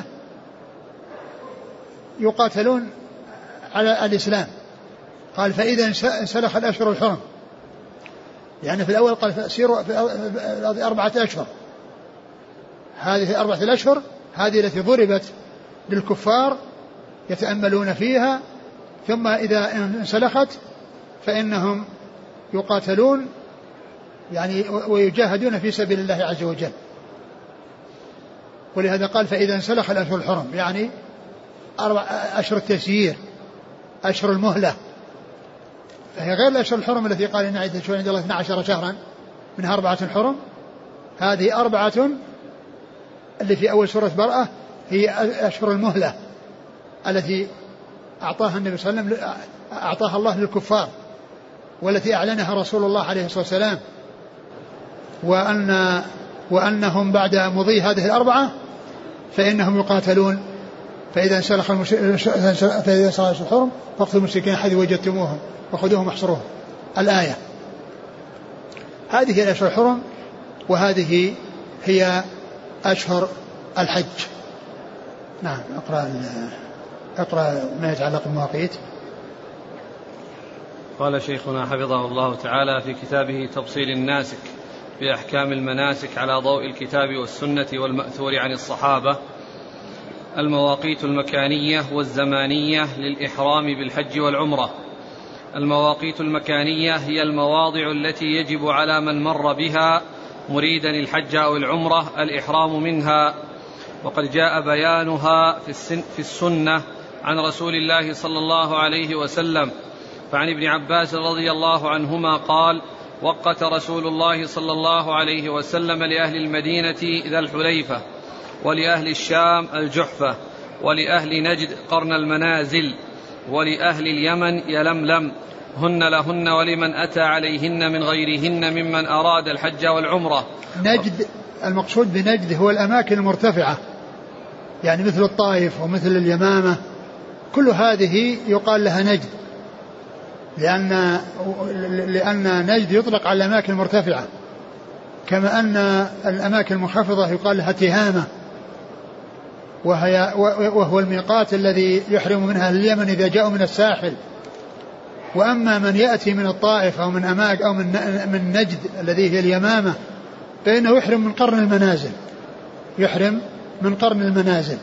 B: يقاتلون على الإسلام. قال فإذا انسلخ الأشهر الحرم، يعني في الأول قال سيروا في أربعة أشهر، هذه أربعة الأشهر هذه التي ضربت للكفار يتأملون فيها، ثم إذا انسلخت فإنهم يقاتلون يعني ويجاهدون في سبيل الله عز وجل. ولهذا قال فإذا انسلخ الأشهر الحرم، يعني أربع أشهر التسيير، أشهر المهلة، فهي غير الأشهر الحرم التي قال إن عدة شهور عند الله اثنا عشر شهرا منها أربعة حرم. هذه أربعة اللي في أول سورة براءة هي أشهر المهلة التي أعطاها النبي صلى الله عليه وسلم، أعطاها الله للكفار، والتي أعلنها رسول الله عليه الصلاة والسلام، وأن وأنهم بعد مضي هذه الأربعة فإنهم يقاتلون. فإذا انسلخ فإذا انسلخ الحرم فاقتلوا المشركين حيث وجدتموهم وخذوهم واحصروهم، الآية. هذه هي الأشهر الحرم، وهذه هي أشهر الحج. نعم. أقرأ أقرأ ما يتعلق بالمواقيت.
A: قال شيخنا حفظه الله تعالى في كتابه تبصير الناسك بأحكام المناسك على ضوء الكتاب والسنة والمأثور عن الصحابة: المواقيت المكانية والزمانية للإحرام بالحج والعمرة. المواقيت المكانية هي المواضع التي يجب على من مر بها مريدا الحج أو العمرة الإحرام منها، وقد جاء بيانها في السنة عن رسول الله صلى الله عليه وسلم. فعن ابن عباس رضي الله عنهما قال: وقت رسول الله صلى الله عليه وسلم لأهل المدينة ذا الحليفة، ولأهل الشام الجحفة، ولأهل نجد قرن المنازل، ولأهل اليمن يلملم، هن لهن ولمن أتى عليهن من غيرهن ممن أراد الحج والعمرة.
B: نجد، المقصود بنجد هو الأماكن المرتفعة، يعني مثل الطائف ومثل اليمامة، كل هذه يقال لها نجد، لأن, لأن نجد يطلق على الأماكن المرتفعة، كما أن الأماكن المنخفضة يقال لها تهامة، وهي وهو الميقات الذي يحرم منها اليمن إذا جاءوا من الساحل. وأما من يأتي من الطائف أو من أماك أو من من نجد الذي هي اليمامة فإنه يحرم من قرن المنازل، يحرم من قرن المنازل.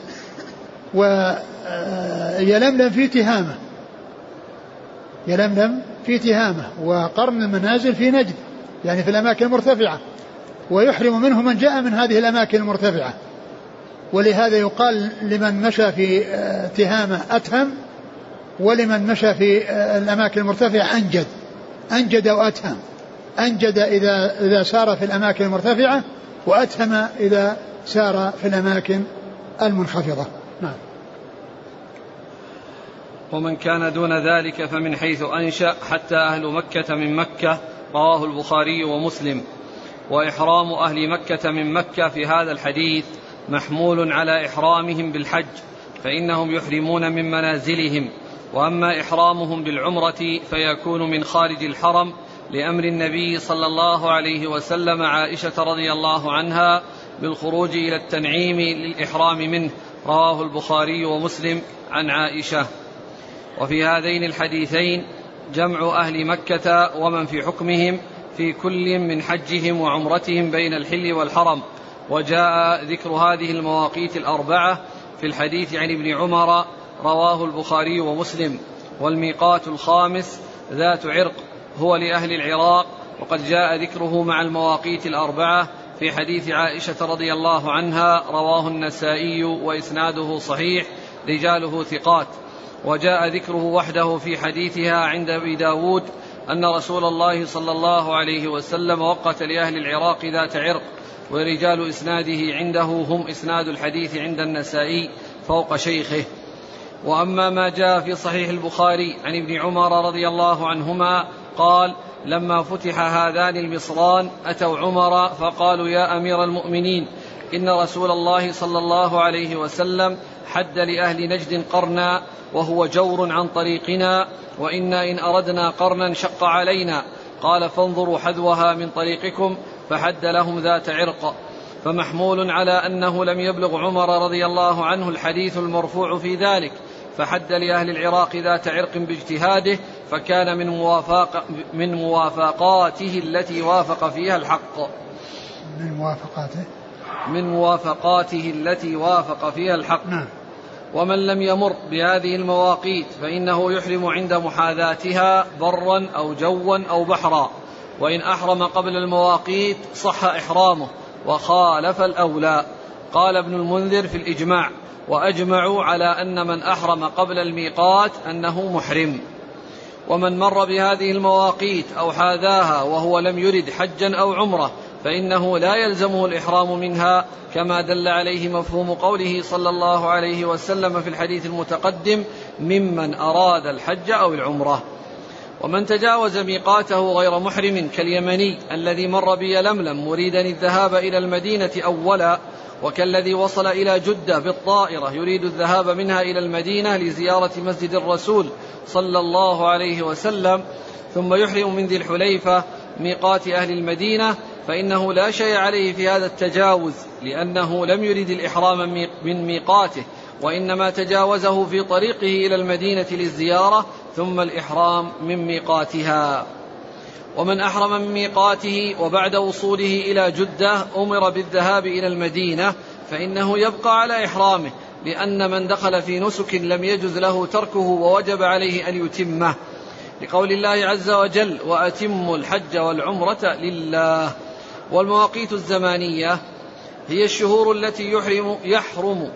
B: ويلملم في تهامة، يلملم في تهامة، وقرن المنازل في نجد، يعني في الأماكن المرتفعة، ويحرم منه من جاء من هذه الأماكن المرتفعة. ولهذا يقال لمن مشى في تهامة أتهم، ولمن مشى في الأماكن المرتفعة أنجد، أنجد وأتهم، أنجد إذا, إذا سار في الأماكن المرتفعة، وأتهم إذا سار في الأماكن المنخفضة. نعم.
A: ومن كان دون ذلك فمن حيث أنشأ حتى أهل مكة من مكة. رواه البخاري ومسلم. وإحرام أهل مكة من مكة في هذا الحديث محمول على إحرامهم بالحج، فإنهم يحرمون من منازلهم، وأما إحرامهم بالعمرة فيكون من خارج الحرم لأمر النبي صلى الله عليه وسلم عائشة رضي الله عنها بالخروج إلى التنعيم للإحرام منه، رواه البخاري ومسلم عن عائشة. وفي هذين الحديثين جمع أهل مكة ومن في حكمهم في كل من حجهم وعمرتهم بين الحل والحرم. وجاء ذكر هذه المواقيت الأربعة في الحديث عن ابن عمر رواه البخاري ومسلم. والميقات الخامس ذات عرق هو لأهل العراق، وقد جاء ذكره مع المواقيت الأربعة في حديث عائشة رضي الله عنها رواه النسائي وإسناده صحيح رجاله ثقات. وجاء ذكره وحده في حديثها عند أبي داود أن رسول الله صلى الله عليه وسلم وقت لأهل العراق ذات عرق، ورجال إسناده عنده هم إسناد الحديث عند النسائي فوق شيخه. وأما ما جاء في صحيح البخاري عن ابن عمر رضي الله عنهما قال: لما فتح هذان المصران أتوا عمر فقالوا: يا أمير المؤمنين، إن رسول الله صلى الله عليه وسلم حد لأهل نجد قرنا وهو جور عن طريقنا، وإنا إن أردنا قرنا شق علينا. قال: فانظروا حذوها من طريقكم، فحد لهم ذات عرق. فمحمول على أنه لم يبلغ عمر رضي الله عنه الحديث المرفوع في ذلك، فحد لأهل العراق ذات عرق باجتهاده، فكان من, موافق من موافقاته التي وافق فيها الحق
B: من موافقاته
A: من موافقاته التي وافق فيها الحق.
B: نعم.
A: ومن لم يمر بهذه المواقيت فإنه يحرم عند محاذاتها برا أو جوا أو بحرا، وإن أحرم قبل المواقيت صح إحرامه وخالف الأولى. قال ابن المنذر في الإجماع: وأجمعوا على أن من أحرم قبل الميقات أنه محرم. ومن مر بهذه المواقيت أو حاذاها وهو لم يرد حجا أو عمره فإنه لا يلزمه الإحرام منها، كما دل عليه مفهوم قوله صلى الله عليه وسلم في الحديث المتقدم: ممن أراد الحج أو العمرة. ومن تجاوز ميقاته غير محرم كاليمني الذي مر بيلملم مريدا الذهاب إلى المدينة أولا، وكالذي وصل إلى جدة بالطائرة يريد الذهاب منها إلى المدينة لزيارة مسجد الرسول صلى الله عليه وسلم، ثم يحرم من ذي الحليفة ميقات أهل المدينة، فإنه لا شيء عليه في هذا التجاوز، لأنه لم يرد الإحرام من ميقاته، وإنما تجاوزه في طريقه إلى المدينة للزيارة، ثم الإحرام من ميقاتها. ومن أحرم من ميقاته وبعد وصوله إلى جدة أمر بالذهاب إلى المدينة فإنه يبقى على إحرامه، لأن من دخل في نسك لم يجز له تركه ووجب عليه أن يتمه، لقول الله عز وجل: وأتموا الحج والعمرة لله. والمواقيت الزمانية هي الشهور التي يحرم يحرم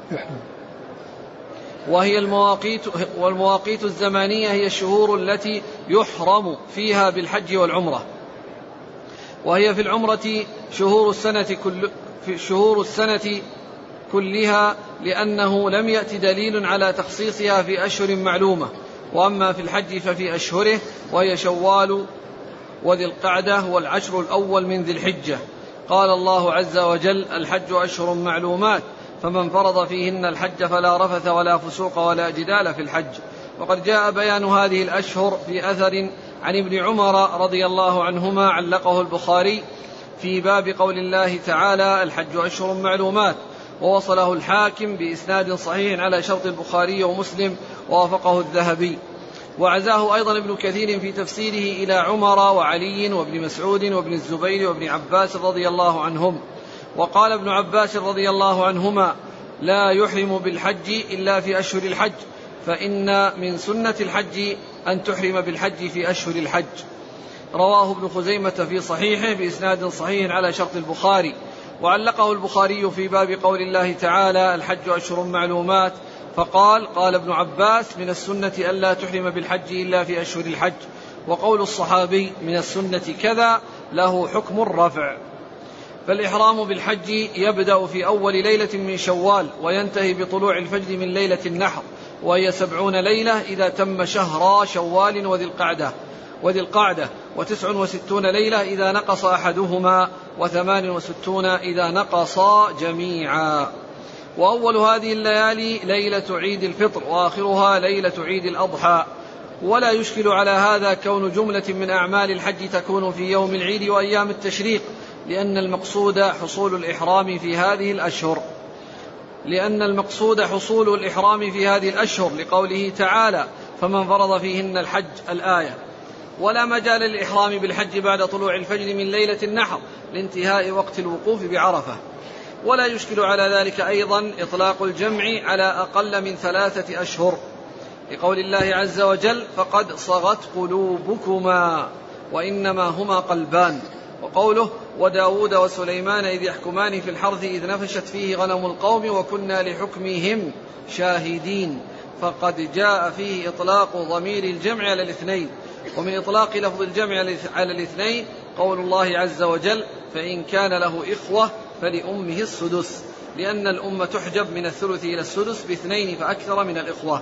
A: وهي المواقيت والمواقيت الزمانية هي الشهور التي يحرم فيها بالحج والعمرة، وهي في العمرة شهور السنة كل في شهور السنة كلها، لأنه لم يأت دليل على تخصيصها في أشهر معلومة. وأما في الحج ففي أشهره، وهي شوال وذي القعدة والعشر الأول من ذي الحجة. قال الله عز وجل: الحج أشهر معلومات، فمن فرض فيهن الحج فلا رفث ولا فسوق ولا جدال في الحج. وقد جاء بيان هذه الأشهر في أثر عن ابن عمر رضي الله عنهما علقه البخاري في باب قول الله تعالى: الحج أشهر معلومات، ووصله الحاكم بإسناد صحيح على شرط البخاري ومسلم، ووافقه الذهبي. وعزاه أيضا ابن كثير في تفسيره إلى عمر وعلي وابن مسعود وابن الزبير وابن عباس رضي الله عنهم. وقال ابن عباس رضي الله عنهما: لا يحرم بالحج إلا في أشهر الحج، فإن من سنة الحج أن تحرم بالحج في أشهر الحج. رواه ابن خزيمة في صحيحه بإسناد صحيح على شرط البخاري. وعلقه البخاري في باب قول الله تعالى: الحج أشهر معلومات، فقال: قال ابن عباس: من السنة ألا تحرم بالحج إلا في أشهر الحج. وقول الصحابي: من السنة كذا، له حكم الرفع. فالإحرام بالحج يبدأ في أول ليلة من شوال، وينتهي بطلوع الفجر من ليلة النحر، وهي سبعون ليلة إذا تم شهر شوال وذي القعدة. وذي القعدة وتسع وستون ليلة إذا نقص أحدهما وثمان وستون إذا نقصا جميعا. وأول هذه الليالي ليلة عيد الفطر وآخرها ليلة عيد الأضحى. ولا يشكل على هذا كون جملة من أعمال الحج تكون في يوم العيد وأيام التشريق، لأن المقصود حصول الإحرام في هذه الأشهر لأن المقصود حصول الإحرام في هذه الأشهر لقوله تعالى فمن فرض فيهن الحج الآية. ولا مجال للإحرام بالحج بعد طلوع الفجر من ليلة النحر لانتهاء وقت الوقوف بعرفة. ولا يشكل على ذلك أيضا إطلاق الجمع على أقل من ثلاثة أشهر لقول الله عز وجل فقد صغت قلوبكما وإنما هما قلبان، وقوله وداود وسليمان إذ يحكمان في الحرث إذ نفشت فيه غنم القوم وكنا لحكمهم شاهدين. فقد جاء فيه إطلاق ضمير الجمع على الاثنين. ومن إطلاق لفظ الجمع على الاثنين قول الله عز وجل فإن كان له إخوة فلأمه السدس، لأن الأمة تحجب من الثلث إلى السدس باثنين فأكثر من الإخوة.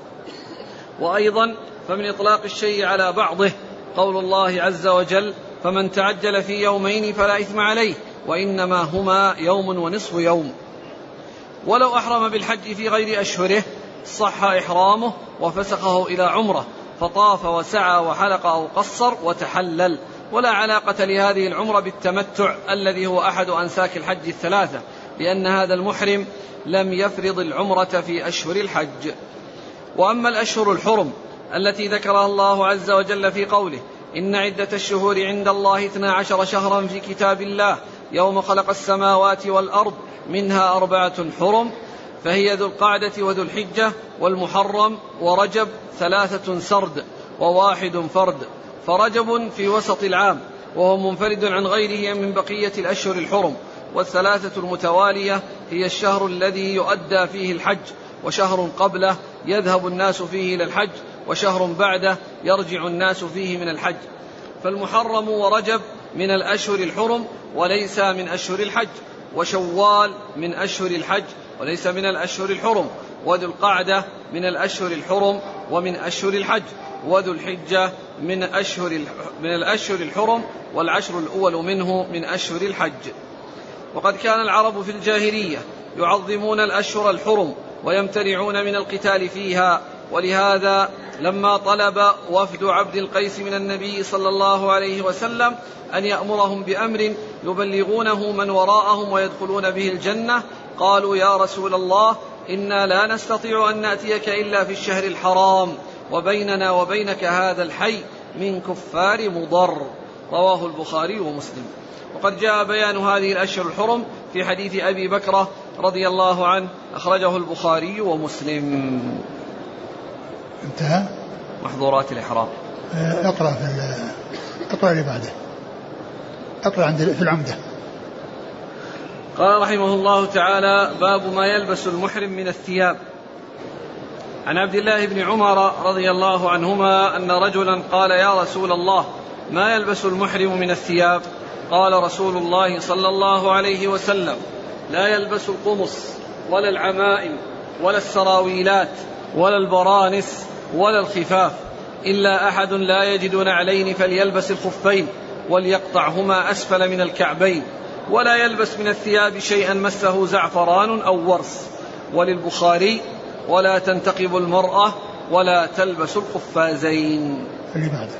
A: وأيضا فمن إطلاق الشيء على بعضه قول الله عز وجل فمن تعجل في يومين فلا إثم عليه وإنما هما يوم ونصف يوم. ولو أحرم بالحج في غير أشهره صح إحرامه وفسخه إلى عمره فطاف وسعى وحلق أو قصر وتحلل، ولا علاقة لهذه العمرة بالتمتع الذي هو أحد أنساك الحج الثلاثة، لأن هذا المحرم لم يفرض العمرة في أشهر الحج. وأما الأشهر الحرم التي ذكرها الله عز وجل في قوله إن عدة الشهور عند الله اثنا عشر شهرا في كتاب الله يوم خلق السماوات والأرض منها أربعة حرم، فهي ذو القعدة وذو الحجة والمحرم ورجب ثلاثة سرد وواحد فرد، فرجب في وسط العام وهو منفرد عن غيره من بقية الأشهر الحرم، والثلاثة المتوالية هي الشهر الذي يؤدى فيه الحج، وشهر قبله يذهب الناس فيه إلى الحج، وشهر بعده يرجع الناس فيه من الحج. فالمحرم ورجب من الأشهر الحرم وليس من أشهر الحج، وشوال من أشهر الحج وليس من الأشهر الحرم، وذو القعدة من الأشهر الحرم ومن أشهر الحج، وذو الحجة من أشهر من الأشهر الحرم والعشر الأول منه من أشهر الحج. وقد كان العرب في الجاهلية يعظمون الأشهر الحرم ويمتنعون من القتال فيها، ولهذا لما طلب وفد عبد القيس من النبي صلى الله عليه وسلم أن يأمرهم بأمر يبلغونه من وراءهم ويدخلون به الجنة قالوا يا رسول الله إنا لا نستطيع أن نأتيك إلا في الشهر الحرام وبيننا وبينك هذا الحي من كفار مضر. رواه البخاري ومسلم. وقد جاء بيان هذه الأشهر الحرم في حديث أبي بكرة رضي الله عنه أخرجه البخاري ومسلم.
B: انتهى
A: محظورات الإحرام.
B: اقرأ في اقرأ اللي بعده اقرأ عند في العمدة.
A: قال رحمه الله تعالى باب ما يلبس المحرم من الثياب. عن عبد الله بن عمر رضي الله عنهما أن رجلا قال يا رسول الله ما يلبس المحرم من الثياب؟ قال رسول الله صلى الله عليه وسلم لا يلبس القمص ولا العمائم ولا السراويلات ولا البرانس ولا الخفاف إلا أحد لا يجد نعلين فليلبس الخفين وليقطعهما أسفل من الكعبين، ولا يلبس من الثياب شيئا مسه زعفران أو ورس. وللبخاري ولا تنتقب المرأة ولا تلبس القفازين.
B: اللي بعده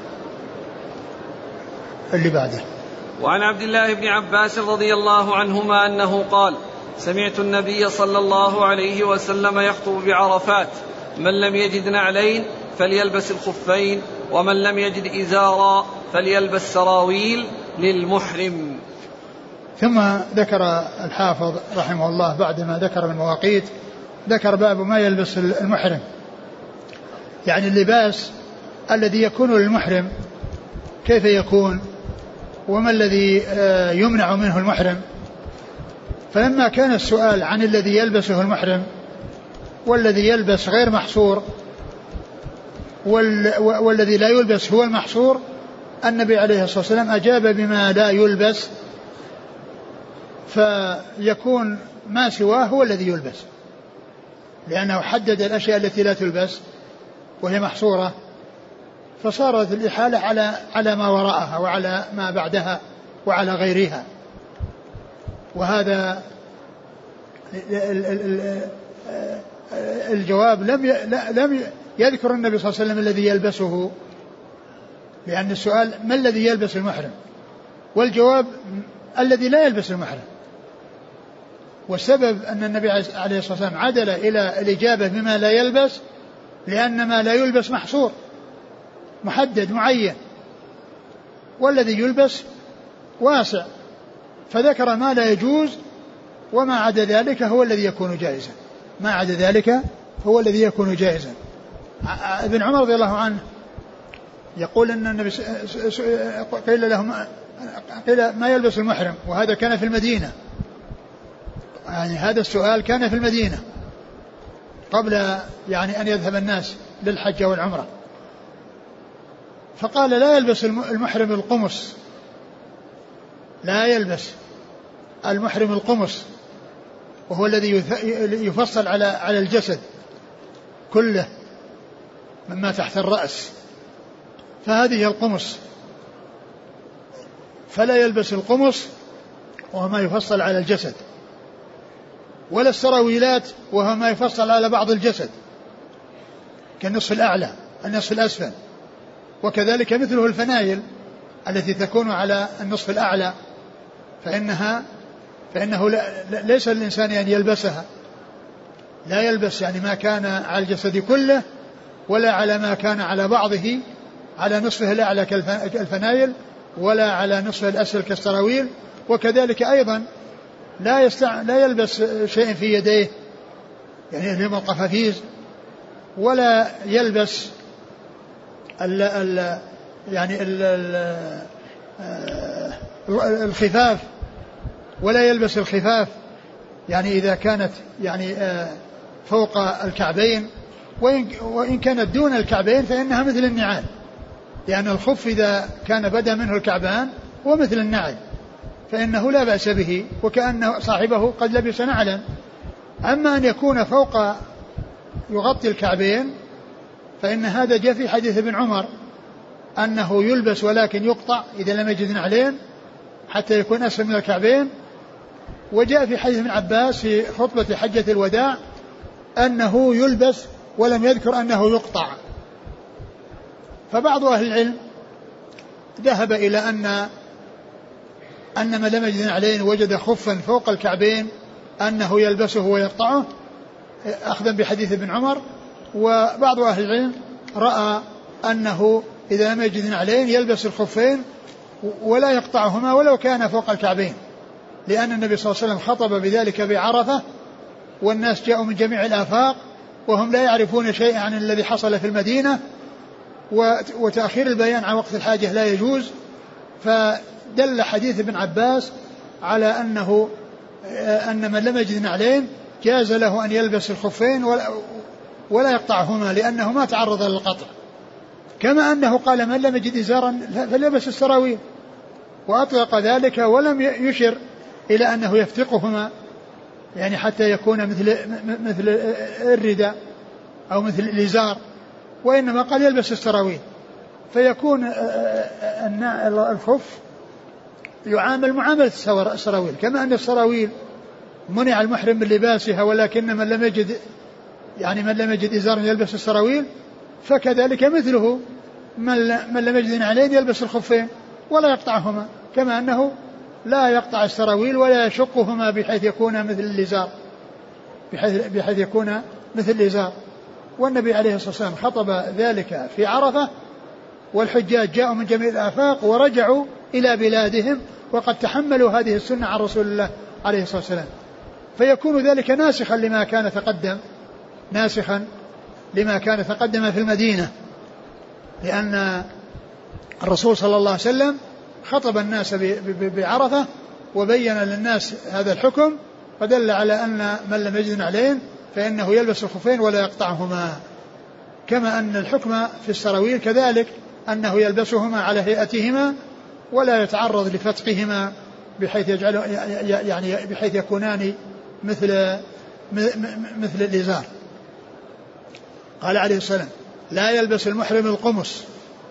B: اللي بعده
A: وعن عبد الله بن عباس رضي الله عنهما أنه قال سمعت النبي صلى الله عليه وسلم يخطب بعرفات من لم يجد نعلين فليلبس الخفين ومن لم يجد إزارا فليلبس سراويل للمحرم.
B: ثم ذكر الحافظ رحمه الله بعدما ذكر المواقيت ذكر باب ما يلبس المحرم، يعني اللباس الذي يكون للمحرم كيف يكون وما الذي يمنع منه المحرم. فلما كان السؤال عن الذي يلبسه المحرم والذي يلبس غير محصور والذي لا يلبس هو المحصور، النبي عليه الصلاة والسلام أجاب بما لا يلبس، فيكون ما سواه هو الذي يلبس، لأنه حدد الأشياء التي لا تلبس وهي محصورة، فصارت الإحالة على على ما وراءها وعلى ما بعدها وعلى غيرها. وهذا الجواب لم لم يذكر النبي صلى الله عليه وسلم الذي يلبسه، لأن السؤال ما الذي يلبس المحرم، والجواب الذي لا يلبس المحرم. والسبب أن النبي عليه الصلاة والسلام عدل إلى الإجابة بما لا يلبس لأن ما لا يلبس محصور محدد معين، والذي يلبس واسع، فذكر ما لا يجوز، وما عدا ذلك هو الذي يكون جائزا، ما عدا ذلك هو الذي يكون جائزا. ابن عمر رضي الله عنه يقول أن النبي قيل له قيل ما يلبس المحرم، وهذا كان في المدينة، يعني هذا السؤال كان في المدينة قبل يعني أن يذهب الناس للحج والعمرة، فقال لا يلبس المحرم القمص، لا يلبس المحرم القمص، وهو الذي يفصل على على الجسد كله مما تحت الرأس، فهذه القمص، فلا يلبس القمص وهو ما يفصل على الجسد، ولا السراويلات وهو ما يفصل على بعض الجسد كالنصف الأعلى النصف الأسفل، وكذلك مثله الفنايل التي تكون على النصف الأعلى، فإنها فإنه ليس للإنسان أن يلبسها، لا يلبس يعني ما كان على الجسد كله ولا على ما كان على بعضه على نصفه الأعلى كالفنايل ولا على نصفه الأسفل كالسراويل، وكذلك أيضا لا يستع... لا يلبس شيء في يديه يعني الهم القفافيز، ولا يلبس ال... ال... يعني ال... ال... الخفاف، ولا يلبس الخفاف يعني إذا كانت يعني فوق الكعبين، وإن... وإن كانت دون الكعبين فإنها مثل النعال، لأن يعني الخف إذا كان بدا منه الكعبان ومثل النعل فإنه لا بأس به، وكأن صاحبه قد لبس نعلا. أما أن يكون فوق يغطي الكعبين فإن هذا جاء في حديث ابن عمر أنه يلبس ولكن يقطع إذا لم يجد نعلين حتى يكون أسفل من الكعبين، وجاء في حديث ابن عباس في خطبة حجة الوداع أنه يلبس ولم يذكر أنه يقطع. فبعض أهل العلم ذهب إلى أن أن من لم يجد نعلين وجد خفا فوق الكعبين أنه يلبسه ويقطعه أخذا بحديث ابن عمر، وبعض أهل العلم رأى أنه إذا لم يجد نعلين يلبس الخفين ولا يقطعهما ولو كان فوق الكعبين، لأن النبي صلى الله عليه وسلم خطب بذلك بعرفة والناس جاءوا من جميع الآفاق وهم لا يعرفون شيئا عن الذي حصل في المدينة، وتأخير البيان عن وقت الحاجة لا يجوز. فدل حديث ابن عباس على أنه أن من لم يجد نعلين جاز له أن يلبس الخفين ولا, ولا يقطعهما لأنه ما تعرض للقطع، كما أنه قال من لم يجد إزارا فليلبس السراويل، وأطلق ذلك ولم يشر إلى أنه يفتقهما يعني حتى يكون مثل مثل الرداء أو مثل الإزار، وإنما قال يلبس السراويل، فيكون الخف يعامل معاملة السراويل، كما أن السراويل منع المحرم من لباسها ولكن من لم يجد يعني من لم يجد إزار يلبس السراويل، فكذلك مثله من لم يجد نعلين يلبس الخفين ولا يقطعهما، كما أنه لا يقطع السراويل ولا يشقهما بحيث يكون مثل الإزار بحيث, بحيث يكون مثل الإزار. والنبي عليه الصلاة والسلام خطب ذلك في عرفة، والحجاج جاءوا من جميع الآفاق ورجعوا إلى بلادهم وقد تحملوا هذه السنة عن رسول الله عليه الصلاة والسلام، فيكون ذلك ناسخا لما كان تقدم ناسخا لما كان تقدم في المدينة، لأن الرسول صلى الله عليه وسلم خطب الناس بعرفة وبين للناس هذا الحكم، فدل على أن من لم يجد نعلين فإنه يلبس الخفين ولا يقطعهما، كما أن الحكم في السراويل كذلك أنه يلبسهما على هيئتهما ولا يتعرض لفتقهما بحيث يجعل يعني بحيث يكونان مثل مثل الإزار. قال عليه السلام لا يلبس المحرم القمص،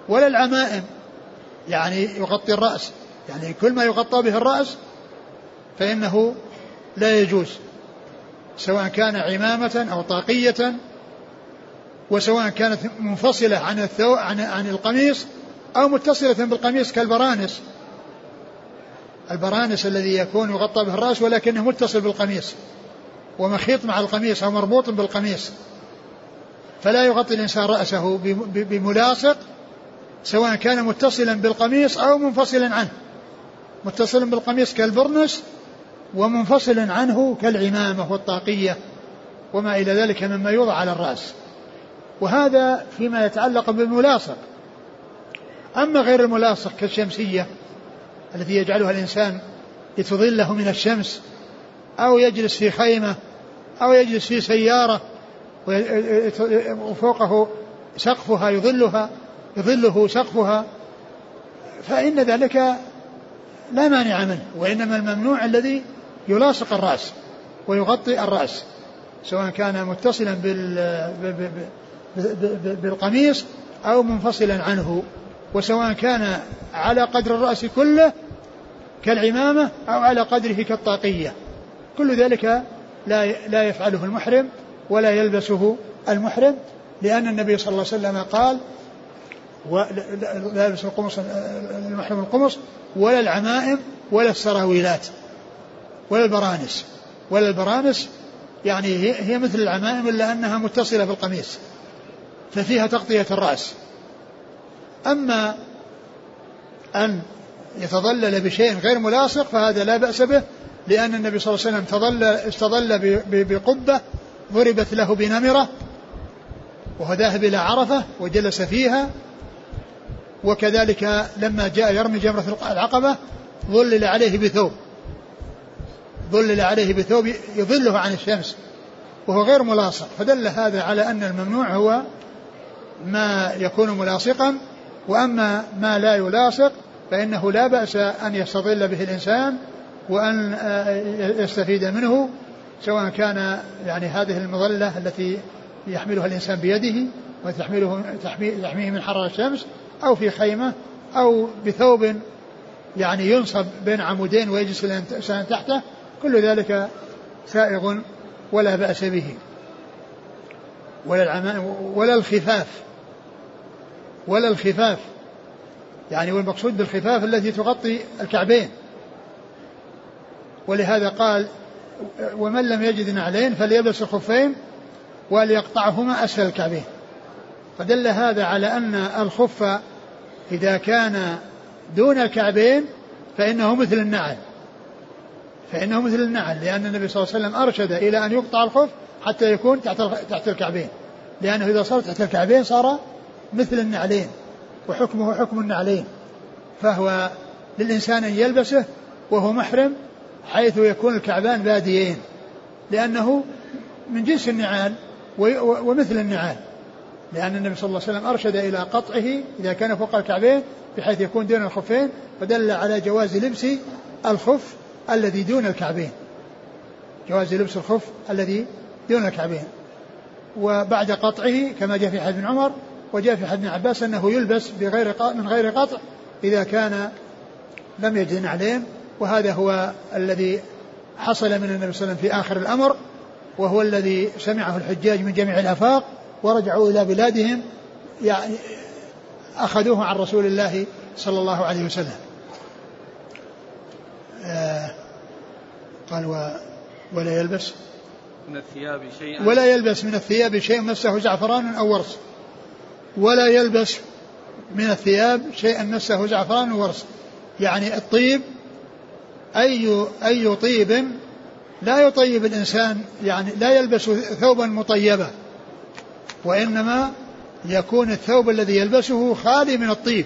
B: ولا العمائم يعني يغطي الرأس، يعني كل ما يغطى به الرأس فإنه لا يجوز، سواء كان عمامة أو طاقية، وسواء كانت منفصلة عن الثوب عن عن القميص أو متصلة بالقميص كالبرانس، البرانس الذي يكون يغطى به الرأس ولكنه متصل بالقميص ومخيط مع القميص أو مربوط بالقميص، فلا يغطي الإنسان رأسه بملاصق سواء كان متصلا بالقميص أو منفصلا عنه، متصلا بالقميص كالبرنس ومنفصلا عنه كالعمامة والطاقية وما إلى ذلك مما يوضع على الرأس. وهذا فيما يتعلق بالملاصق. أما غير الملاصق كالشمسية التي يجعلها الإنسان لتظله من الشمس، أو يجلس في خيمة، أو يجلس في سيارة وفوقه سقفها يظلها يظله سقفها، فإن ذلك لا مانع منه، وإنما الممنوع الذي يلاصق الرأس ويغطي الرأس، سواء كان متصلا بالقميص أو منفصلا عنه، وسواء كان على قدر الرأس كله كالعمامة أو على قدره كالطاقية، كل ذلك لا لا يفعله المحرم ولا يلبسه المحرم، لأن النبي صلى الله عليه وسلم قال لا يلبس القمص المحرم القمص ولا العمائم ولا السراويلات ولا البرانس، ولا البرانس يعني هي مثل العمائم إلا أنها متصلة بالقميص ففيها تغطية الرأس. أما أن يتظلل بشيء غير ملاصق فهذا لا بأس به، لأن النبي صلى الله عليه وسلم تظل استظل بقبة ضربت له بنمرة وهو ذاهب إلى عرفة وجلس فيها، وكذلك لما جاء يرمي جمرة العقبة ظلل عليه بثوب ظلل عليه بثوب يظله عن الشمس وهو غير ملاصق، فدل هذا على أن الممنوع هو ما يكون ملاصقا، وأما ما لا يلاصق فإنه لا بأس أن يستظل به الإنسان وأن يستفيد منه، سواء كان يعني هذه المظلة التي يحملها الإنسان بيده وتحمله تحميه من حرارة الشمس، أو في خيمة، أو بثوب يعني ينصب بين عمودين ويجلس الإنسان تحته، كل ذلك سائغ ولا بأس به. ولا العمائم ولا الخفاف ولا الخفاف يعني والمقصود بالخفاف التي تغطي الكعبين، ولهذا قال ومن لم يجد نعلين فليلبس الخفين وليقطعهما أسفل الكعبين، فدل هذا على أن الخف إذا كان دون الكعبين فإنه مثل النعل فإنه مثل النعل لأن النبي صلى الله عليه وسلم أرشد إلى أن يقطع الخف حتى يكون تحت تحت الكعبين، لأنه إذا صار تحت الكعبين صار مثل النعلين وحكمه حكم النعلين، فهو للإنسان أن يلبسه وهو محرم حيث يكون الكعبان باديين، لأنه من جنس النعال ومثل النعال، لأن النبي صلى الله عليه وسلم أرشد إلى قطعه إذا كان فوق الكعبين بحيث يكون دون الخفين، فدل على جواز لبس الخف الذي دون الكعبين، جواز لبس الخف الذي دون الكعبين. وبعد قطعه كما جاء في حديث ابن عمر وجاء في حديث ابن عباس أنه يلبس بغير من غير قطع إذا كان لم يجد نعلين، وهذا هو الذي حصل من النبي صلى الله عليه وسلم في آخر الأمر، وهو الذي سمعه الحجاج من جميع الآفاق ورجعوا إلى بلادهم يعني أخذوه عن رسول الله صلى الله عليه وسلم. آه قال و ولا يلبس
A: من الثياب شيئا
B: ولا يلبس من الثياب شيء مسه زعفران أو ورس ولا يلبس من الثياب شيئا مسه زعفران أو ورس، يعني الطيب أي أي طيب لا يطيب الإنسان، يعني لا يلبس ثوبا مطيبا، وإنما يكون الثوب الذي يلبسه خالي من الطيب،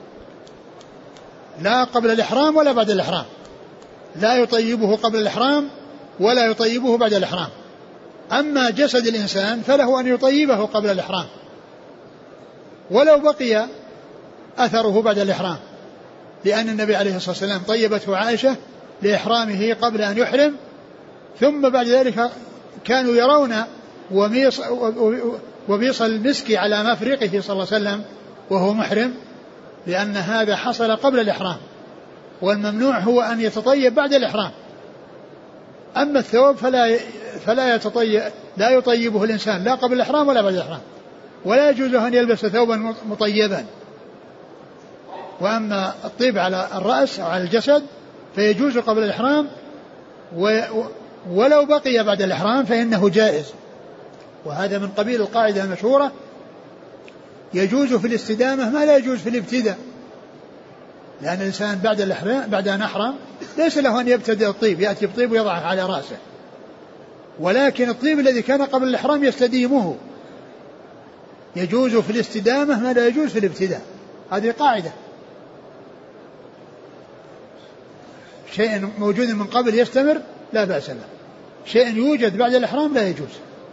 B: لا قبل الإحرام ولا بعد الإحرام، لا يطيبه قبل الإحرام ولا يطيبه بعد الإحرام. أما جسد الإنسان فله أن يطيبه قبل الإحرام ولو بقي أثره بعد الإحرام، لأن النبي عليه الصلاة والسلام طيبته عائشة لإحرامه قبل أن يحرم، ثم بعد ذلك كانوا يرون وميص وبيص المسك على مفرقه صلى الله عليه وسلم وهو محرم، لأن هذا حصل قبل الإحرام، والممنوع هو أن يتطيب بعد الإحرام. أما الثوب فلا فلا يتطيب لا يطيبه الإنسان لا قبل الإحرام ولا بعد الإحرام، ولا يجوز أن يلبس ثوبا مطيبا. وأما الطيب على الرأس أو على الجسد فيجوز قبل الإحرام، ولو بقي بعد الإحرام فإنه جائز. وهذا من قبيل القاعدة المشهورة: يجوز في الاستدامة ما لا يجوز في الابتداء. لأن الإنسان بعد الإحرام بعد أن أحرم ليس له أن يبتدئ الطيب، يأتي بطيب ويضعه على رأسه، ولكن الطيب الذي كان قبل الإحرام يستديمه. يجوز في الاستدامة ما لا يجوز في الابتداء، هذه قاعدة. شيء موجود من قبل يستمر لا بأس له، شيء يوجد بعد الإحرام لا يجوز.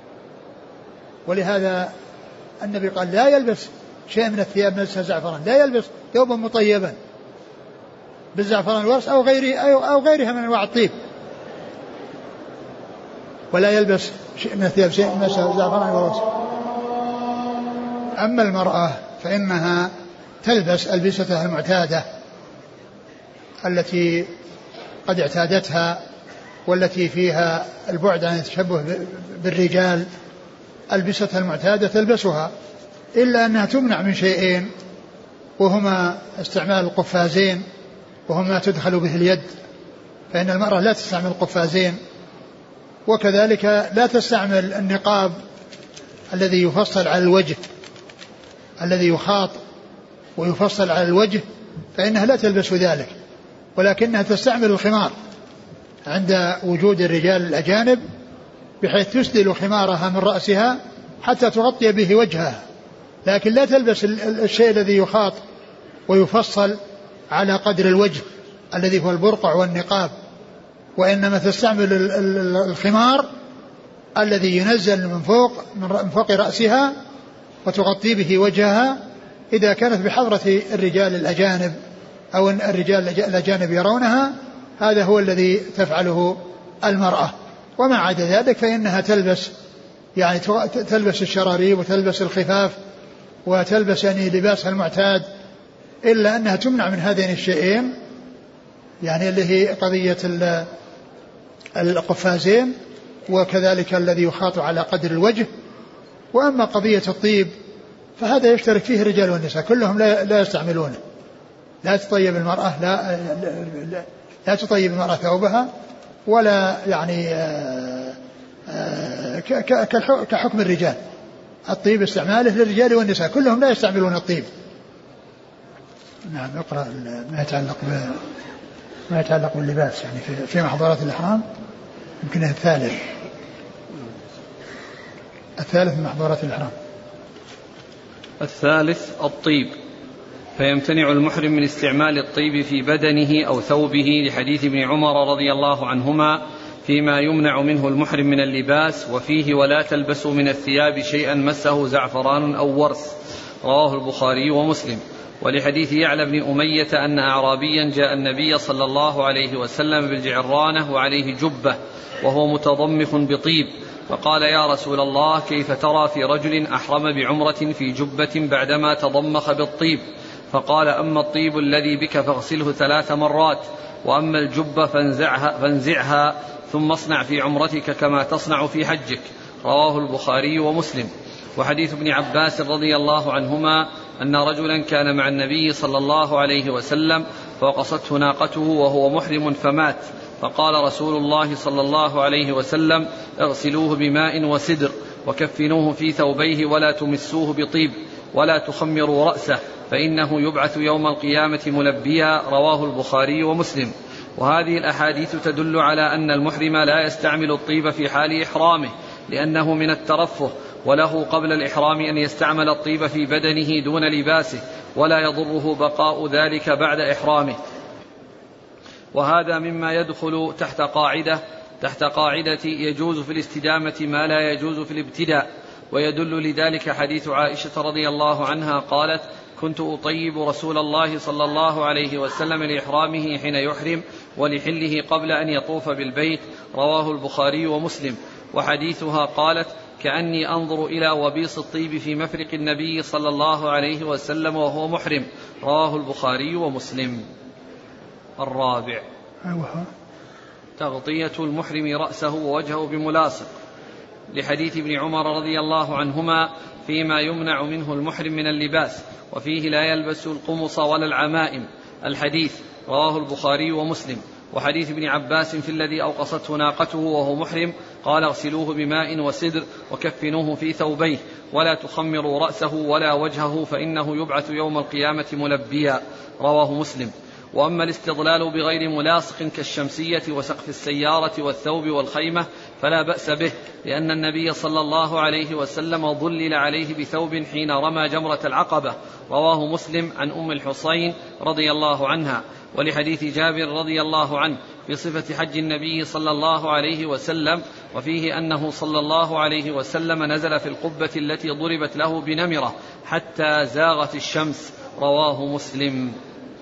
B: ولهذا النبي قال: لا يلبس شيء من الثياب نفسها زعفران، لا يلبس ثوبا مطيبا بالزعفران والورس أو غيره أو غيرها من أنواع الطيب، ولا يلبس شيء من الثياب شيء نفسها زعفران والورس. أما المرأة فإنها تلبس ألبستها المعتادة التي قد اعتادتها، والتي فيها البعد عن التشبه بالرجال. ألبستها المعتادة تلبسها، إلا أنها تمنع من شيئين، وهما استعمال القفازين، وهما تدخل به اليد، فإن المرأة لا تستعمل القفازين، وكذلك لا تستعمل النقاب الذي يفصل على الوجه، الذي يخاط ويفصل على الوجه، فإنها لا تلبس ذلك، ولكنها تستعمل الخمار عند وجود الرجال الأجانب، بحيث تسدل خمارها من رأسها حتى تغطي به وجهها، لكن لا تلبس الشيء الذي يخاط ويفصل على قدر الوجه الذي هو البرقع والنقاب، وإنما تستعمل الخمار الذي ينزل من فوق من فوق رأسها وتغطي به وجهها إذا كانت بحضرة الرجال الأجانب أو الرجال الأجانب يرونها. هذا هو الذي تفعله المرأة. وما عدا ذلك فإنها تلبس يعني تلبس الشراريب وتلبس الخفاف وتلبس يعني لباسها المعتاد، إلا أنها تمنع من هذين الشيئين، يعني اللي هي قضية القفازين، وكذلك الذي يخاط على قدر الوجه. وأما قضية الطيب فهذا يشترك فيه الرجال والنساء كلهم لا, لا يستعملونه. لا تطيب المرأة لا, لا, لا تطيب المرأة ثوبها، ولا يعني آآ آآ كحكم الرجال، الطيب استعماله للرجال والنساء كلهم لا يستعملون الطيب. نعم. اقرأ ما يتعلق ما يتعلق باللباس يعني في, في محظورات الإحرام. يمكن الثالث الثالث من محظورات الإحرام.
A: الثالث الطيب، فيمتنع المحرم من استعمال الطيب في بدنه أو ثوبه لحديث ابن عمر رضي الله عنهما فيما يمنع منه المحرم من اللباس، وفيه: ولا تلبسوا من الثياب شيئا مسه زعفران أو ورس، رواه البخاري ومسلم. ولحديث يعلى بن أمية أن أعرابيا جاء النبي صلى الله عليه وسلم بالجعرانة وعليه جبة وهو متضمخ بطيب، فقال: يا رسول الله، كيف ترى في رجل أحرم بعمرة في جبة بعدما تضمخ بالطيب؟ فقال: أما الطيب الذي بك فاغسله ثلاث مرات، وأما الجبة فانزعها, فانزعها ثم اصنع في عمرتك كما تصنع في حجك، رواه البخاري ومسلم. وحديث ابن عباس رضي الله عنهما أن رجلا كان مع النبي صلى الله عليه وسلم فوقصته ناقته وهو محرم فمات، فقال رسول الله صلى الله عليه وسلم: اغسلوه بماء وسدر وكفنوه في ثوبيه ولا تمسوه بطيب ولا تخمروا رأسه فإنه يبعث يوم القيامة ملبيا، رواه البخاري ومسلم. وهذه الأحاديث تدل على أن المحرم لا يستعمل الطيب في حال إحرامه لأنه من الترفه، وله قبل الإحرام أن يستعمل الطيب في بدنه دون لباسه، ولا يضره بقاء ذلك بعد إحرامه. وهذا مما يدخل تحت قاعدة تحت قاعدة يجوز في الاستدامة ما لا يجوز في الابتداء. ويدل لذلك حديث عائشة رضي الله عنها قالت: كنت أطيب رسول الله صلى الله عليه وسلم لإحرامه حين يحرم ولحله قبل أن يطوف بالبيت، رواه البخاري ومسلم. وحديثها قالت: كأني أنظر إلى وبيص الطيب في مفرق النبي صلى الله عليه وسلم وهو محرم. رواه البخاري ومسلم. الرابع تغطية المحرم رأسه ووجهه بملاصق، لحديث ابن عمر رضي الله عنهما فيما يمنع منه المحرم من اللباس، وفيه لا يلبس القمص ولا العمائم. الحديث رواه البخاري ومسلم. وحديث ابن عباس في الذي أوقصته ناقته وهو محرم قال اغسلوه بماء وسدر وكفنوه في ثوبيه ولا تخمروا رأسه ولا وجهه فإنه يبعث يوم القيامة ملبيا. رواه مسلم. وأما الاستظلال بغير ملاصق كالشمسية وسقف السيارة والثوب والخيمة فلا بأس به، لأن النبي صلى الله عليه وسلم ظلل عليه بثوب حين رمى جمرة العقبة. رواه مسلم عن أم الحصين رضي الله عنها. ولحديث جابر رضي الله عنه في صفة حج النبي صلى الله عليه وسلم، وفيه أنه صلى الله عليه وسلم نزل في القبة التي ضربت له بنمرة حتى زاغت الشمس. رواه مسلم.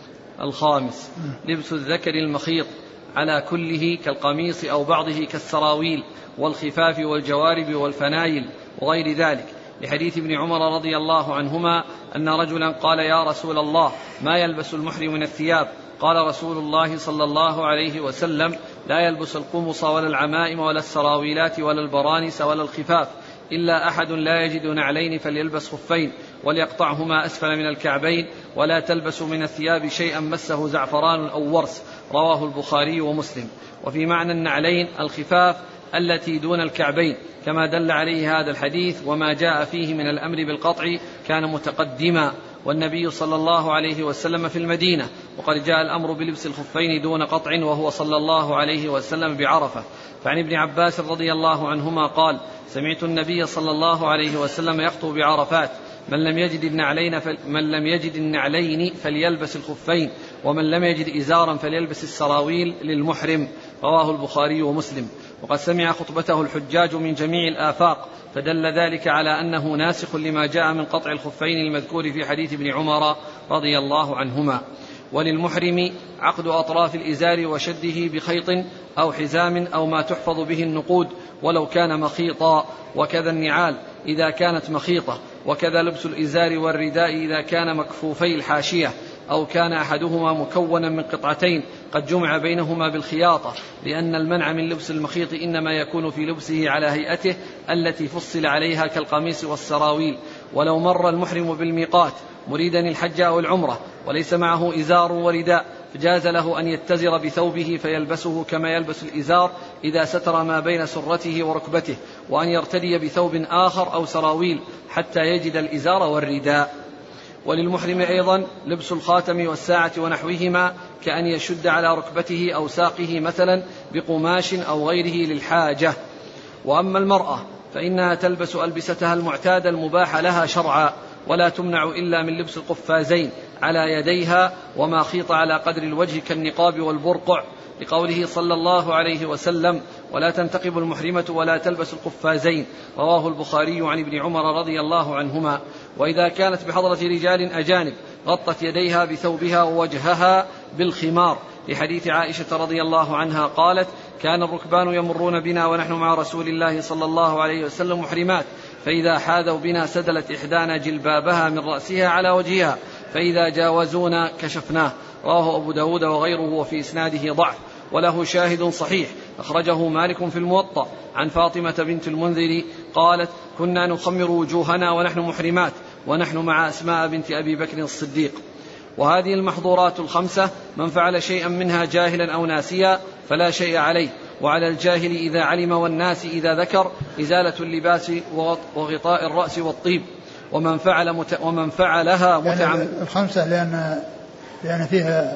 A: الخامس لبس الذكر المخيط على كله كالقميص أو بعضه كالسراويل والخفاف والجوارب والفنايل وغير ذلك، لحديث ابن عمر رضي الله عنهما أن رجلا قال يا رسول الله ما يلبس المحرم من الثياب؟ قال رسول الله صلى الله عليه وسلم لا يلبس القمص ولا العمائم ولا السراويلات ولا البرانس ولا الخفاف إلا أحد لا يجد نعلين فليلبس خفين وليقطعهما أسفل من الكعبين، ولا تلبسوا من الثياب شيئا مسه زعفران أو ورس. رواه البخاري ومسلم. وفي معنى النعلين الخفاف التي دون الكعبين كما دل عليه هذا الحديث، وما جاء فيه من الأمر بالقطع كان متقدما، والنبي صلى الله عليه وسلم في المدينة، وقد جاء الأمر بلبس الخفين دون قطع وهو صلى الله عليه وسلم بعرفة. فعن ابن عباس رضي الله عنهما قال سمعت النبي صلى الله عليه وسلم يخطب بعرفات من لم يجد النعلين فل... من لم يجد النعلين فليلبس الخفين، ومن لم يجد إزارا فليلبس السراويل للمحرم. رواه البخاري ومسلم. وقد سمع خطبته الحجاج من جميع الآفاق، فدل ذلك على أنه ناسخ لما جاء من قطع الخفين المذكور في حديث ابن عمر رضي الله عنهما. وللمحرم عقد أطراف الإزار وشده بخيط أو حزام أو ما تحفظ به النقود ولو كان مخيطا، وكذا النعال إذا كانت مخيطة، وكذا لبس الإزار والرداء إذا كان مكفوفي الحاشية أو كان أحدهما مكونا من قطعتين قد جمع بينهما بالخياطة، لأن المنع من لبس المخيط إنما يكون في لبسه على هيئته التي فصل عليها كالقميص والسراويل. ولو مر المحرم بالميقات مريدا الحج أو العمرة وليس معه إزار ورداء فجاز له أن يتزر بثوبه فيلبسه كما يلبس الإزار إذا ستر ما بين سرته وركبته، وأن يرتدي بثوب آخر أو سراويل حتى يجد الإزار والرداء. وللمحرم أيضا لبس الخاتم والساعة ونحوهما كأن يشد على ركبته أو ساقه مثلا بقماش أو غيره للحاجة. وأما المرأة فإنها تلبس ألبستها المعتادة المباحة لها شرعا، ولا تمنع إلا من لبس القفازين على يديها وما خيط على قدر الوجه كالنقاب والبرقع، لقوله صلى الله عليه وسلم ولا تنتقب المحرمة ولا تلبس القفازين. رواه البخاري عن ابن عمر رضي الله عنهما. وإذا كانت بحضرة رجال أجانب غطت يديها بثوبها ووجهها بالخمار، لحديث عائشة رضي الله عنها قالت كان الركبان يمرون بنا ونحن مع رسول الله صلى الله عليه وسلم محرمات، فإذا حاذوا بنا سدلت إحدانا جلبابها من رأسها على وجهها، فإذا جاوزونا كشفناه. رواه أبو داود وغيره وفي إسناده ضعف، وله شاهد صحيح أخرجه مالك في الموطأ عن فاطمة بنت المنذر قالت كنا نخمر وجوهنا ونحن محرمات ونحن مع أسماء بنت أبي بكر الصديق. وهذه المحظورات الخمسة من فعل شيئا منها جاهلا أو ناسيا فلا شيء عليه، وعلى الجاهل إذا علم والناس إذا ذكر إزالة اللباس وغطاء الرأس والطيب. ومن فعل مت... ومن فعلها متعمد
B: يعني الخمسة لأن لأن فيها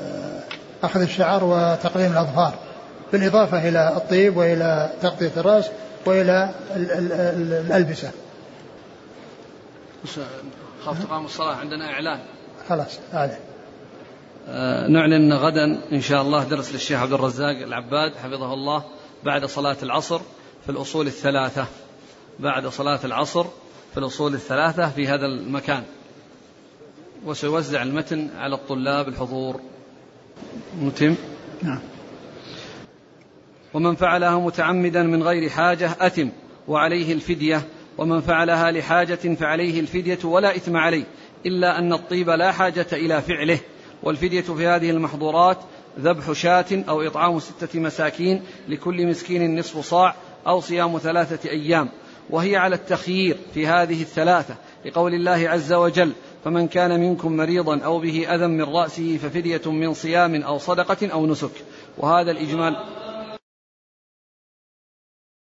B: أخذ الشعر وتقليم الأظفار، بالإضافة إلى الطيب وإلى تغطية الرأس وإلى ال... ال... ال... الألبسة.
A: خاف تقام الصلاة عندنا إعلان
B: خلاص عليه.
A: آه نعلن غدا إن شاء الله درس للشيخ عبد الرزاق العباد حفظه الله بعد صلاة العصر في الأصول الثلاثة، بعد صلاة العصر في الأصول الثلاثة في هذا المكان، وسيوزع المتن على الطلاب الحضور. متم.
B: نعم.
A: ومن فعلها متعمدا من غير حاجة أثم، وعليه الفدية، ومن فعلها لحاجة فعليه الفدية ولا إثم عليه، إلا أن الطيب لا حاجة إلى فعله. والفدية في هذه المحظورات ذبح شاة أو إطعام ستة مساكين لكل مسكين نصف صاع أو صيام ثلاثة أيام، وهي على التخيير في هذه الثلاثة لقول الله عز وجل: فمن كان منكم مريضا أو به أذى من رأسه ففدية من صيام أو صدقة أو نسك. وهذا الإجمال